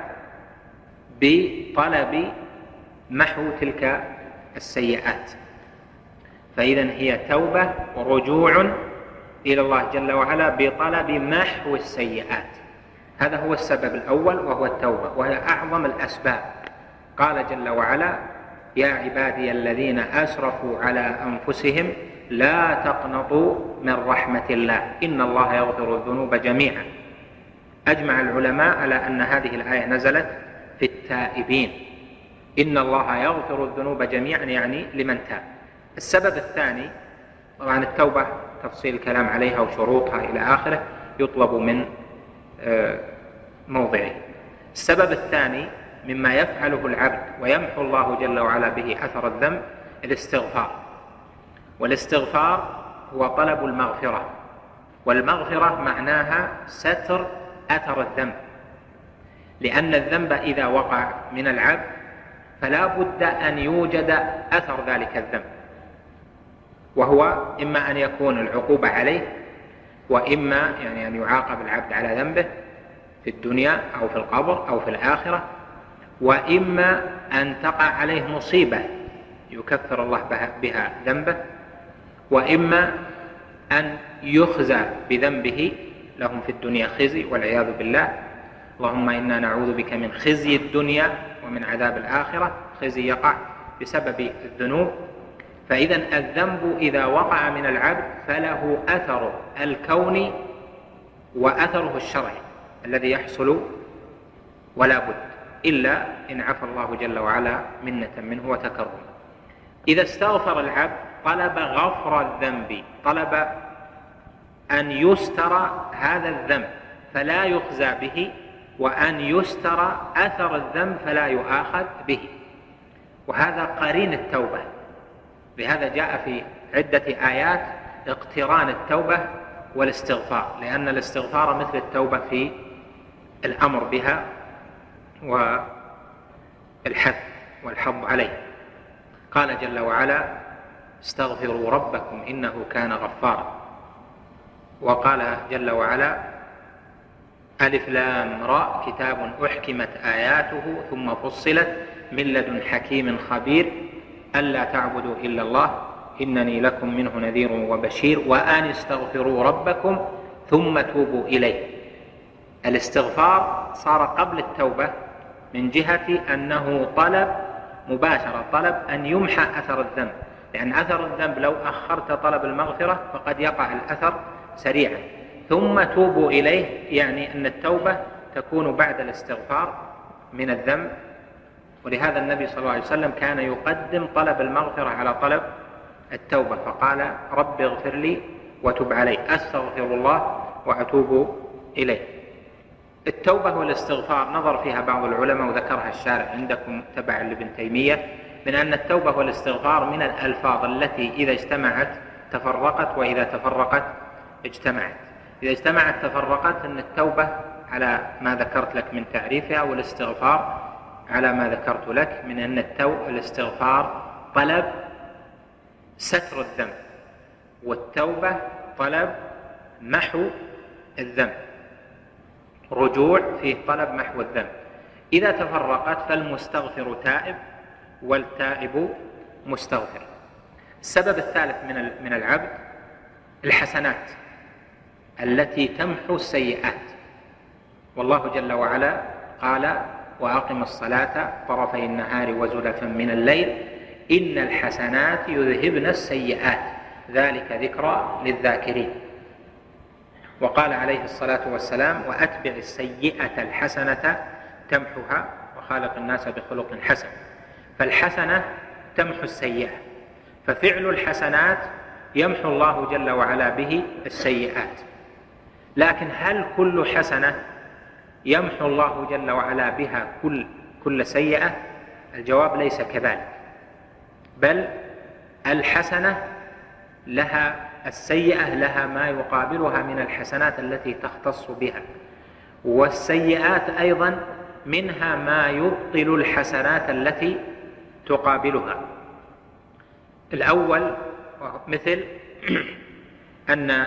A: بطلب محو تلك السيئات. فإذن هي توبة ورجوع إلى الله جل وعلا بطلب محو السيئات. هذا هو السبب الأول وهو التوبة، وهي أعظم الأسباب. قال جل وعلا: يا عبادي الذين أسرفوا على أنفسهم لا تقنطوا من رحمة الله إن الله يغفر الذنوب جميعا. أجمع العلماء على أن هذه الآية نزلت في التائبين، إن الله يغفر الذنوب جميعا يعني لمن تاب. السبب الثاني، طبعا التوبة تفصيل الكلام عليها وشروطها إلى آخره يطلب من موضعه. السبب الثاني مما يفعله العبد ويمحو الله جل وعلا به أثر الذنب الاستغفار. والاستغفار هو طلب المغفرة، والمغفرة معناها ستر أثر الذنب، لأن الذنب إذا وقع من العبد فلا بد أن يوجد أثر ذلك الذنب، وهو إما أن يكون العقوبة عليه، وإما يعني أن يعاقب العبد على ذنبه في الدنيا أو في القبر أو في الآخرة، وإما أن تقع عليه مصيبة يكفر الله بها ذنبه، وإما أن يخزى بذنبه، لهم في الدنيا خزي والعياذ بالله. اللهم إنا نعوذ بك من خزي الدنيا ومن عذاب الآخرة. خزي يقع بسبب الذنوب. فإذا الذنب إذا وقع من العبد فله أثر الكون وأثره الشرعي الذي يحصل ولا بد، إلا إن عفى الله جل وعلا منة منه وتكرما. إذا استغفر العبد طلب غفر الذنب، طلب أن يستر هذا الذنب فلا يخزى به، وأن يستر أثر الذنب فلا يؤاخذ به، وهذا قرين التوبة. بهذا جاء في عدة آيات اقتران التوبة والاستغفار، لأن الاستغفار مثل التوبة في الأمر بها والحث والحض عليه. قال جل وعلا: استغفروا ربكم إنه كان غفارا. وقال جل وعلا: ألف لام راء كتاب أحكمت آياته ثم فصلت من لدن حكيم خبير ألا تعبدوا إلا الله إنني لكم منه نذير وبشير وأن استغفروا ربكم ثم توبوا إليه. الاستغفار صار قبل التوبة من جهة أنه طلب مباشرة، طلب أن يمحى أثر الذنب، لأن أثر الذنب لو أخرت طلب المغفرة فقد يقع الأثر سريعا. ثم توبوا إليه، يعني أن التوبة تكون بعد الاستغفار من الذنب. ولهذا النبي صلى الله عليه وسلم كان يقدم طلب المغفرة على طلب التوبة، فقال: رب اغفر لي وتب علي، أستغفر الله وأتوب إليه. التوبة والاستغفار نظر فيها بعض العلماء وذكرها الشارع عندكم تبعا لابن تيمية، من أن التوبة والاستغفار من الألفاظ التي إذا اجتمعت تفرقت، وإذا تفرقت اجتمعت. إذا اجتمعت تفرقت، أن التوبة على ما ذكرت لك من تعريفها، والاستغفار على ما ذكرت لك من أن الاستغفار طلب ستر الذنب، والتوبة طلب محو الذنب، رجوع فيه طلب محو الذنب. إذا تفرقت فالمستغفر تائب والتائب مستغفر. السبب الثالث من العبد الحسنات التي تمحو السيئات. والله جل وعلا قال: وأقم الصلاة طرفي النهار وزلفا من الليل إن الحسنات يذهبن السيئات ذلك ذكرى للذاكرين. وقال عليه الصلاة والسلام: وأتبع السيئة الحسنة تمحها وخالق الناس بخلق حسن. فالحسنة تمحو السيئة، ففعل الحسنات يمحو الله جل وعلا به السيئات. لكن هل كل حسنة يمحو الله جل وعلا بها كل سيئة؟ الجواب ليس كذلك، بل الحسنة لها، السيئة لها ما يقابلها من الحسنات التي تختص بها، والسيئات أيضا منها ما يبطل الحسنات التي تقابلها. الأول مثل أن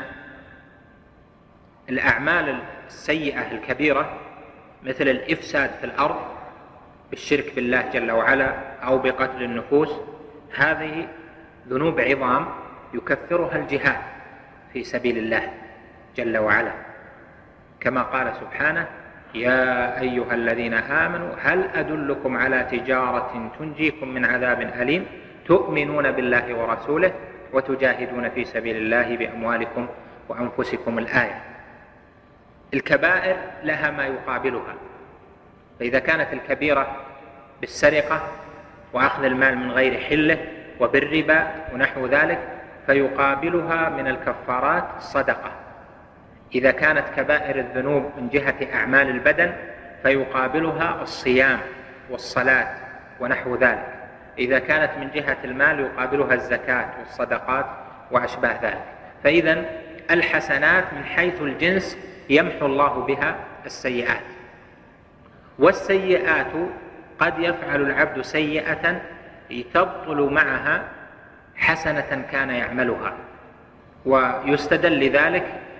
A: الأعمال السيئة الكبيرة مثل الإفساد في الأرض بالشرك بالله جل وعلا أو بقتل النفوس، هذه ذنوب عظام يكفرها الجهاد في سبيل الله جل وعلا، كما قال سبحانه: يا أيها الذين آمنوا هل أدلكم على تجارة تنجيكم من عذاب أليم تؤمنون بالله ورسوله وتجاهدون في سبيل الله بأموالكم وأنفسكم. الآية. الكبائر لها ما يقابلها، فإذا كانت الكبيرة بالسرقة وأخذ المال من غير حله وبالربا ونحو ذلك فيقابلها من الكفارات الصدقة. إذا كانت كبائر الذنوب من جهة أعمال البدن فيقابلها الصيام والصلاة ونحو ذلك. إذا كانت من جهة المال يقابلها الزكاة والصدقات وأشباه ذلك. فإذا الحسنات من حيث الجنس يمحو الله بها السيئات، والسيئات قد يفعل العبد سيئة تبطل معها حسنة كان يعملها، ويستدل لذلك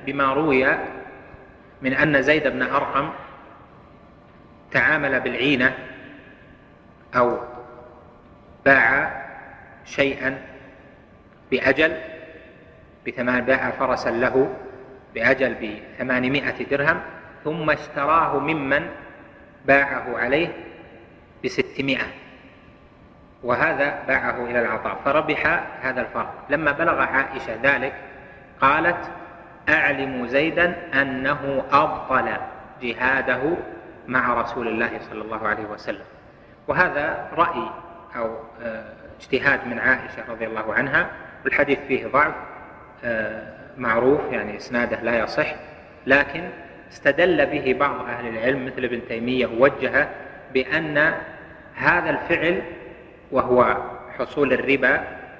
A: بما روي من أن زيد بن أرقم تعامل بالعينة أو باع شيئا بأجل باع فرسا له بأجل ب800 درهم، ثم اشتراه ممن باعه عليه ب600، وهذا باعه إلى العطاء فربح هذا الفرق. لما بلغ عائشة ذلك قالت: أعلم زيدا أنه أبطل جهاده مع رسول الله صلى الله عليه وسلم. وهذا رأي أو اجتهاد من عائشة رضي الله عنها، والحديث فيه ضعف معروف، يعني إسناده لا يصح، لكن استدل به بعض أهل العلم مثل ابن تيمية ووجه بأن هذا الفعل وهو حصول الربا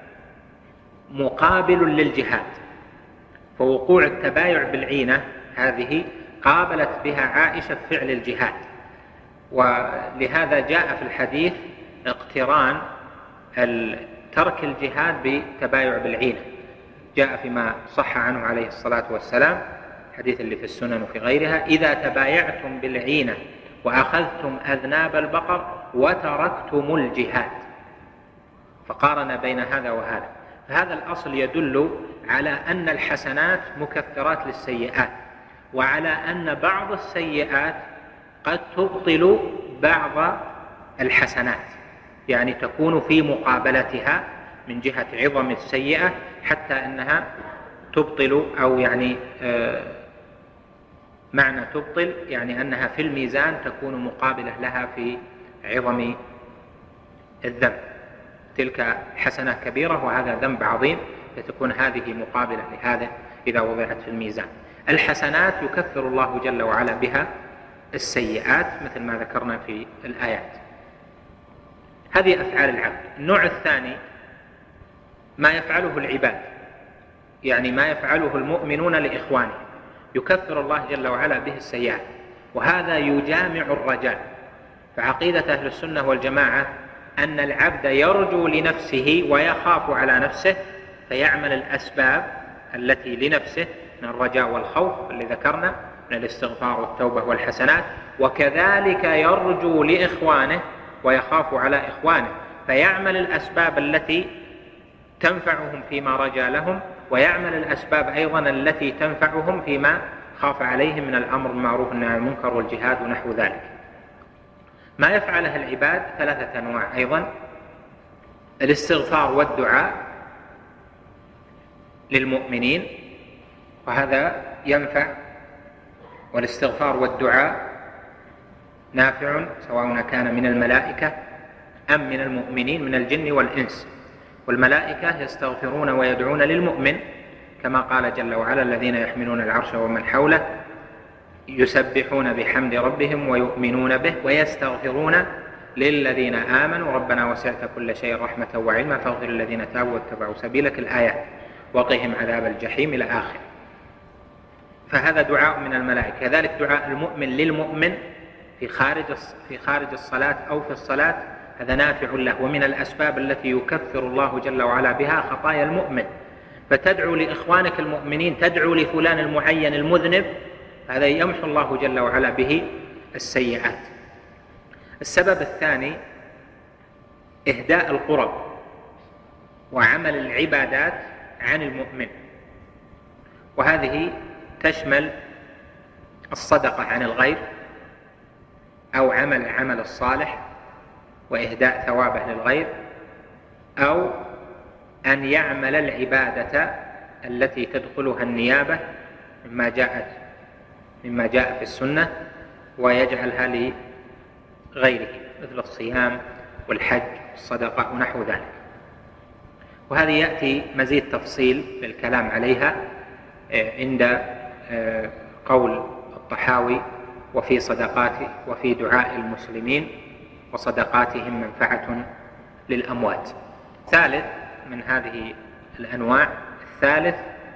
A: مقابل للجهاد، فوقوع التبايع بالعينة هذه قابلت بها عائشة فعل الجهاد، ولهذا جاء في الحديث اقتران ترك الجهاد بتبايع بالعينة. جاء فيما صح عنه عليه الصلاة والسلام، الحديث اللي في السنن وفي غيرها: إذا تبايعتم بالعينة وأخذتم أذناب البقر وتركتم الجهاد. فقارن بين هذا وهذا. فهذا الأصل يدل على أن الحسنات مكفرات للسيئات، وعلى أن بعض السيئات قد تبطل بعض الحسنات، يعني تكون في مقابلتها من جهة عظم السيئة حتى أنها تبطل، أو يعني معنى تبطل يعني أنها في الميزان تكون مقابلة لها في عظم الذنب. تلك حسنة كبيرة وهذا ذنب عظيم، فتكون هذه مقابلة لهذا إذا وضعت في الميزان. الحسنات يكفر الله جل وعلا بها السيئات مثل ما ذكرنا في الآيات. هذه أفعال العبد. النوع الثاني ما يفعله العباد، يعني ما يفعله المؤمنون لإخوانهم، يكفر الله جل وعلا به السيئات، وهذا يجامع الرجاء. فعقيدة أهل السنة والجماعة أن العبد يرجو لنفسه ويخاف على نفسه، فيعمل الأسباب التي لنفسه من الرجاء والخوف اللي ذكرنا من الاستغفار والتوبة والحسنات، وكذلك يرجو لإخوانه ويخاف على إخوانه، فيعمل الأسباب التي تنفعهم فيما رجا لهم، ويعمل الأسباب أيضا التي تنفعهم فيما خاف عليهم من الأمر بالمعروف والنهي عن المنكر والجهاد ونحو ذلك. ما يفعله العباد 3 أنواع أيضا: الاستغفار والدعاء للمؤمنين، وهذا ينفع، والاستغفار والدعاء نافع سواء كان من الملائكة أم من المؤمنين من الجن والإنس. والملائكة يستغفرون ويدعون للمؤمن كما قال جل وعلا: الذين يحملون العرش ومن حوله يسبحون بحمد ربهم ويؤمنون به ويستغفرون للذين آمنوا ربنا وسعت كل شيء رحمة وعلما فاغفر للذين تابوا واتبعوا سبيلك، الآيات، وقهم عذاب الجحيم إلى آخر. فهذا دعاء من الملائكة. كذلك دعاء المؤمن للمؤمن في خارج الصلاة أو في الصلاة، هذا نافع له، ومن الأسباب التي يكفر الله جل وعلا بها خطايا المؤمن. فتدعو لإخوانك المؤمنين، تدعو لفلان المعين المذنب، هذا يمحو الله جل وعلا به السيئات. السبب الثاني إهداء القرب وعمل العبادات عن المؤمن، وهذه تشمل الصدقة عن الغير، أو عمل الصالح وإهداء ثوابه للغير، أو أن يعمل العبادة التي تدخلها النيابة مما جاء في السنة ويجعلها لغيره، مثل الصيام والحج والصدقة ونحو ذلك. وهذه يأتي مزيد تفصيل بالكلام عليها عند قول الطحاوي: وفي صدقاته وفي دعاء المسلمين وصدقاتهم منفعة للأموات. ثالث من هذه الأنواع، الثالث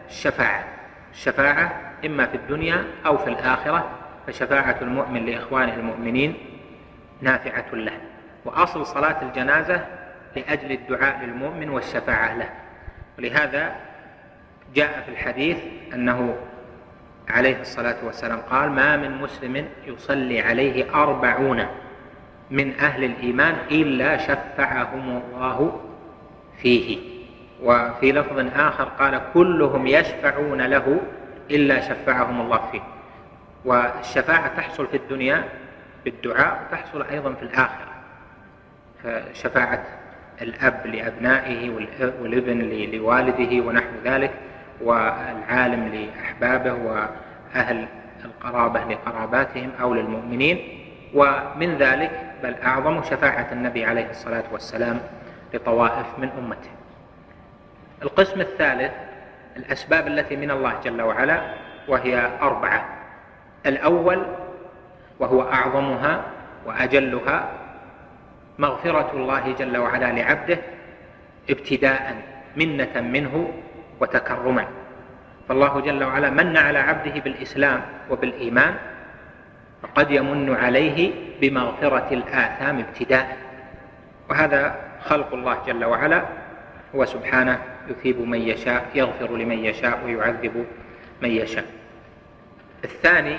A: الشفاعة إما في الدنيا أو في الآخرة، فشفاعة المؤمن لإخوانه المؤمنين نافعة له. وأصل صلاة الجنازة لأجل الدعاء للمؤمن والشفاعة له، ولهذا جاء في الحديث أنه عليه الصلاة والسلام قال: ما من مسلم يصلي عليه 40 من أهل الإيمان إلا شفعهم الله فيه. وفي لفظ آخر قال: كلهم يشفعون له إلا شفعهم الله فيه. والشفاعة تحصل في الدنيا بالدعاء، وتحصل أيضا في الآخرة. فشفاعة الأب لأبنائه والابن لوالده ونحو ذلك، والعالم لأحبابه، وأهل القرابة لقراباتهم أو للمؤمنين. ومن ذلك بل أعظم شفاعة النبي عليه الصلاة والسلام لطوائف من أمته. القسم الثالث الأسباب التي من الله جل وعلا، وهي 4. الأول وهو أعظمها وأجلها مغفرة الله جل وعلا لعبده ابتداء منة منه وتكرما. فالله جل وعلا من على عبده بالإسلام وبالإيمان، فقد يمن عليه بمغفرة الآثام ابتداء، وهذا خلق الله جل وعلا. هو سبحانه يثيب من يشاء، يغفر لمن يشاء ويعذب من يشاء. الثاني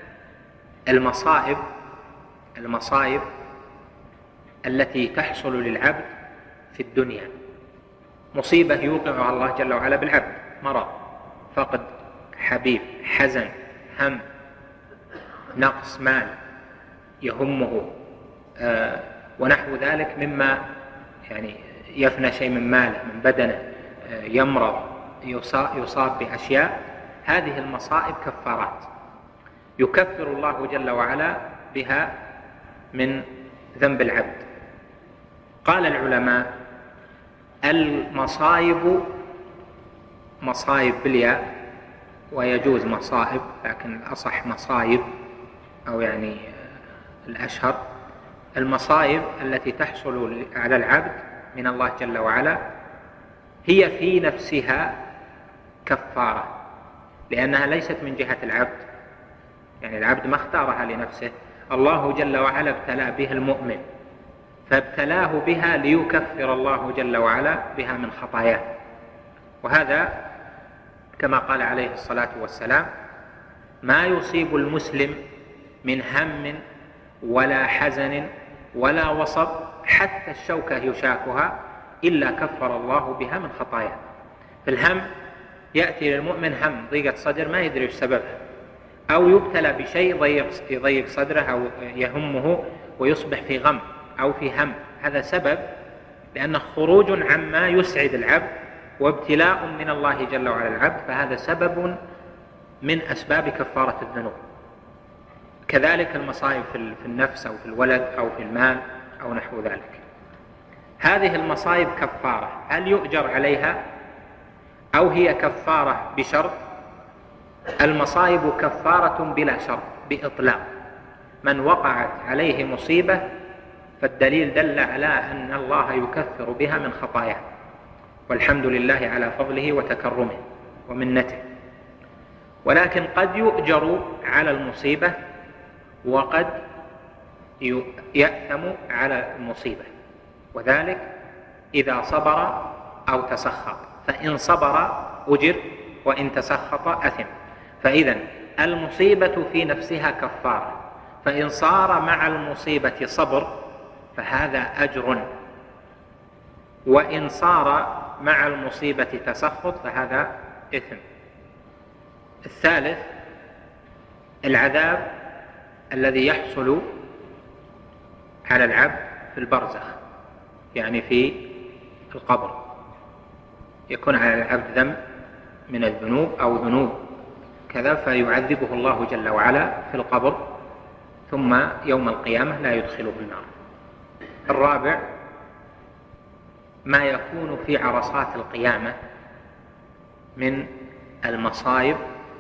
A: المصائب التي تحصل للعبد في الدنيا. مصيبة يوقعها الله جل وعلا بالعبد: مرض، فقد حبيب، حزن، هم، نقص مال يهمه، ونحو ذلك مما يفنى شيء من ماله من بدنه، يمرض، يصاب بأشياء. هذه المصائب كفارات يكفر الله جل وعلا بها من ذنب العبد. قال العلماء: المصائب مصائب بالياء، ويجوز مصائب، لكن الأصح مصائب، أو الأشهر. المصائب التي تحصل على العبد من الله جل وعلا هي في نفسها كفارة، لأنها ليست من جهة العبد، العبد ما اختارها لنفسه، الله جل وعلا ابتلى بها المؤمن، فابتلاه بها ليكفر الله جل وعلا بها من خطاياه. وهذا كما قال عليه الصلاة والسلام: ما يصيب المسلم من هم ولا حزن ولا وصب حتى الشوكة يشاكها إلا كفر الله بها من خطاياه. في الهم يأتي للمؤمن هم، ضيقة صدر ما يدري سببها، أو يبتلى بشيء يضيق صدره أو يهمه ويصبح في غم أو في هم. هذا سبب، لأنه خروج عما يسعد العبد وابتلاء من الله جل وعلا العبد، فهذا سبب من أسباب كفارة الذنوب. كذلك المصائب في النفس أو في الولد أو في المال أو نحو ذلك. هذه المصائب كفارة، هل يؤجر عليها أو هي كفارة بشرط؟ المصائب كفارة بلا شرط بإطلاق. من وقعت عليه مصيبة فالدليل دل على أن الله يكفر بها من خطاياه، والحمد لله على فضله وتكرمه ومنته. ولكن قد يؤجر على المصيبة، وقد يأثم على المصيبة، وذلك إذا صبر أو تسخط، فإن صبر أجر، وإن تسخط أثم. فإذا المصيبة في نفسها كفارة، فإن صار مع المصيبة صبر فهذا أجر، وإن صار مع المصيبة تسخط فهذا إثم. الثالث العذاب الذي يحصل على العبد في البرزخ، في القبر، يكون على العبد ذنب من الذنوب أو ذنوب كذا، فيعذبه الله جل وعلا في القبر، ثم يوم القيامة لا يدخله النار. الرابع ما يكون في عرصات القيامة من المصائب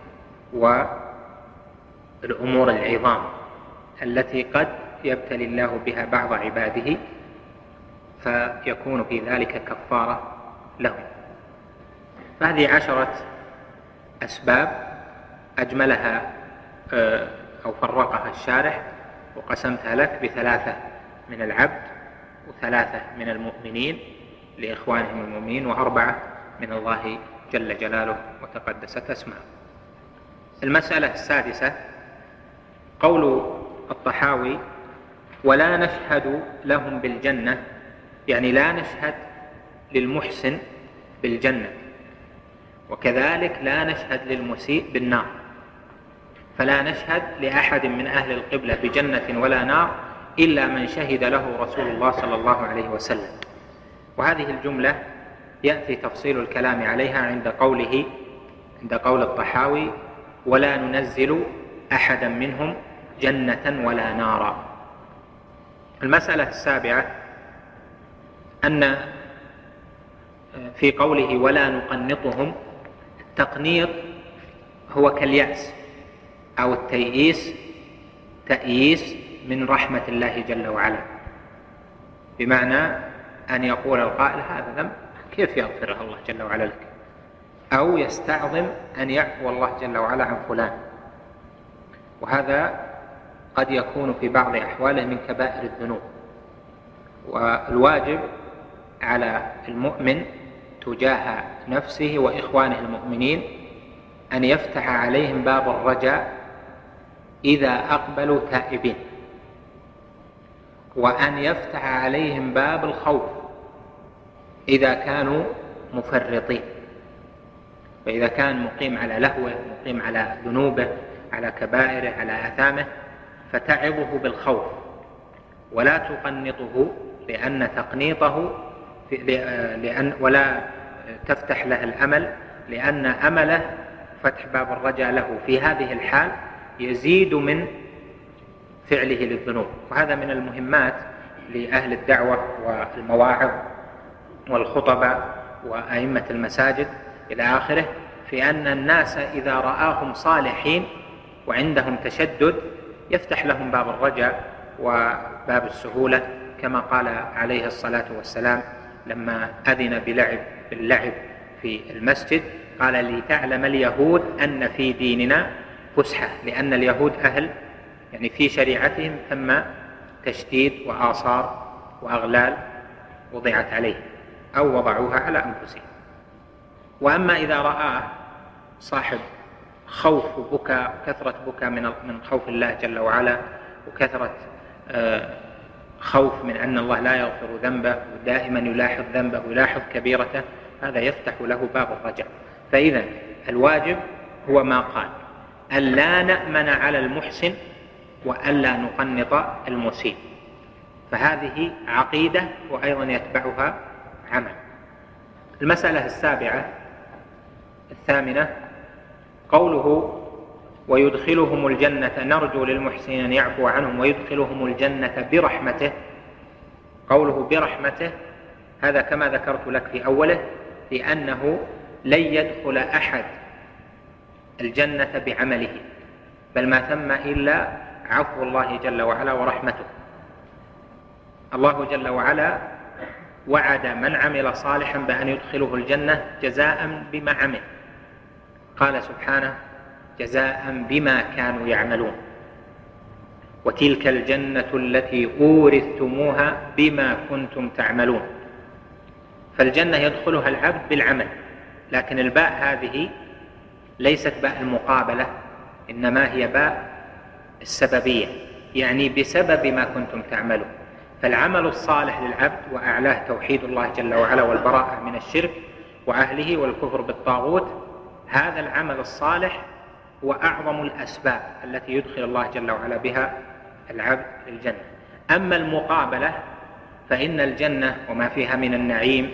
A: والأمور العظام التي قد يبتلي الله بها بعض عباده، فيكون في ذلك كفارة لهم. فهذه 10 أسباب أجملها أو فرقها الشارح وقسمتها لك ب3 من العبد، و3 من المؤمنين لإخوانهم المؤمنين، و4 من الله جل جلاله وتقدست أسماءه. المسألة السادسة قول الطحاوي: ولا نشهد لهم بالجنة، يعني لا نشهد للمحسن بالجنة، وكذلك لا نشهد للمسيء بالنار، فلا نشهد لأحد من أهل القبلة بجنة ولا نار إلا من شهد له رسول الله صلى الله عليه وسلم. وهذه الجملة يأتي تفصيل الكلام عليها عند قول الطحاوي: ولا ننزل أحدا منهم جنة ولا نارا. المسألة السابعة أن في قوله ولا نقنطهم، التقنيط هو كاليأس أو التيئيس، تأييس من رحمة الله جل وعلا، بمعنى أن يقول القائل: هذا ذنب كيف يغفره الله جل وعلا لك؟ أو يستعظم أن يعفو الله جل وعلا عن فلان. وهذا قد يكون في بعض أحواله من كبائر الذنوب. والواجب على المؤمن تجاه نفسه وإخوانه المؤمنين أن يفتح عليهم باب الرجاء إذا أقبلوا تائبين، وأن يفتح عليهم باب الخوف إذا كانوا مفرطين. فإذا كان مقيم على لهوه، مقيم على ذنوبه، على كبائره، على آثامه، فتعظه بالخوف ولا تقنطه، لأن تقنيطه ولا تفتح له الأمل، لأن أمله فتح باب الرجاء له في هذه الحال يزيد من فعله للذنوب. وهذا من المهمات لأهل الدعوة والمواعظ والخطباء وأئمة المساجد إلى آخره، في أن الناس إذا رآهم صالحين وعندهم تشدد يفتح لهم باب الرجاء وباب السهولة، كما قال عليه الصلاة والسلام لما أذن باللعب في المسجد: قال: لتعلم اليهود أن في ديننا فسحة. لأن اليهود يعني في شريعتهم ثم تشديد وآصار وأغلال وضعت عليه أو وضعوها على أنفسهم. وأما إذا رأى صاحب خوف وبكاء، كثرة بكاء من خوف الله جل وعلا، وكثرة خوف من أن الله لا يغفر ذنبه، ودائما يلاحظ ذنبه ويلاحظ كبيرته، هذا يفتح له باب الرجاء. فإذا الواجب هو ما قال: ألا نأمن على المحسن وألا نقنط المسيء. فهذه عقيدة وأيضا يتبعها عمل. المسألة الثامنة قوله: ويدخلهم الجنة، نرجو للمحسنين أن يعفو عنهم ويدخلهم الجنة برحمته. قوله برحمته هذا كما ذكرت لك في أوله، لأنه لن يدخل أحد الجنة بعمله، بل ما ثم إلا عفو الله جل وعلا ورحمته. الله جل وعلا وعد من عمل صالحا بأن يدخله الجنة جزاء بما عمل، قال سبحانه: جزاء بما كانوا يعملون، وتلك الجنة التي أورثتموها بما كنتم تعملون. فالجنة يدخلها العبد بالعمل، لكن الباء هذه ليست باء المقابلة، إنما هي باء السببية، يعني بسبب ما كنتم تعملون. فالعمل الصالح للعبد وأعلاه توحيد الله جل وعلا والبراءة من الشرك وأهله والكفر بالطاغوت، هذا العمل الصالح هو أعظم الأسباب التي يدخل الله جل وعلا بها العبد الجنة. أما المقابلة فإن الجنة وما فيها من النعيم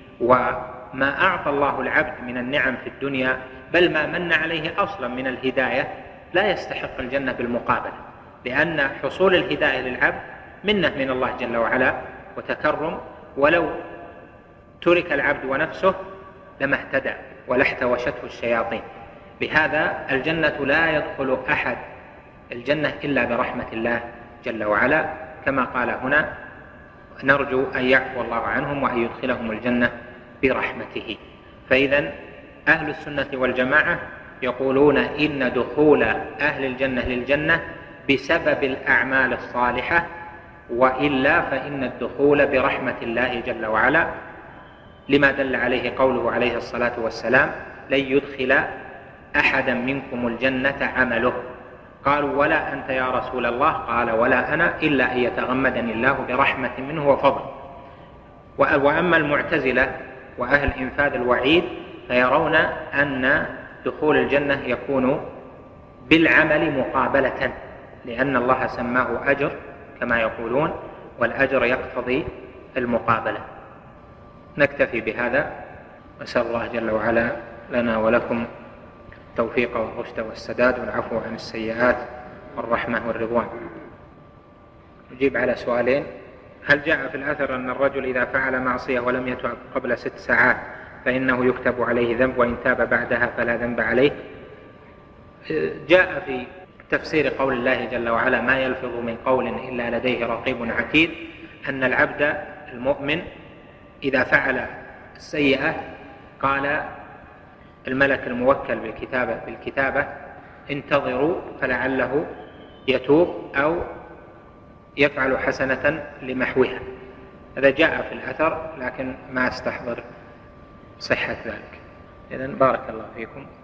A: وما أعطى الله العبد من النعم في الدنيا، بل ما من عليه أصلا من الهداية، لا يستحق الجنة بالمقابلة، لأن حصول الهداية للعبد منة من الله جل وعلا وتكرم، ولو ترك العبد ونفسه لما اهتدى ولاحتوشته الشياطين. لهذا الجنة لا يدخل أحد الجنة إلا برحمة الله جل وعلا، كما قال هنا: نرجو أن يعفو الله عنهم وأن يدخلهم الجنة برحمته. فإذا أهل السنة والجماعة يقولون إن دخول أهل الجنة للجنة بسبب الأعمال الصالحة، وإلا فإن الدخول برحمة الله جل وعلا، لما دل عليه قوله عليه الصلاة والسلام: لن يدخل أحدا منكم الجنة عمله. قالوا ولا أنت يا رسول الله؟ قال ولا أنا إلا أن يتغمدني الله برحمة منه وفضل. وأما المعتزلة وأهل إنفاذ الوعيد فيرون أن دخول الجنة يكون بالعمل مقابلة، لأن الله سماه أجر كما يقولون، والأجر يقتضي المقابلة. نكتفي بهذا، وأسأل الله جل وعلا لنا ولكم التوفيق والرشد والسداد والعفو عن السيئات والرحمة والرضوان. نجيب على سؤالين. هل جاء في الأثر أن الرجل إذا فعل معصية ولم يتوب قبل 6 ساعات فإنه يكتب عليه ذنب، وإن تاب بعدها فلا ذنب عليه؟ جاء في تفسير قول الله جل وعلا ما يلفظ من قول إلا لديه رقيب عتيد أن العبد المؤمن إذا فعل السيئة قال الملك الموكل بالكتابة انتظروا فلعله يتوب أو يفعل حسنة لمحوها. هذا جاء في الأثر لكن ما استحضر صحة ذلك. إذن بارك الله فيكم.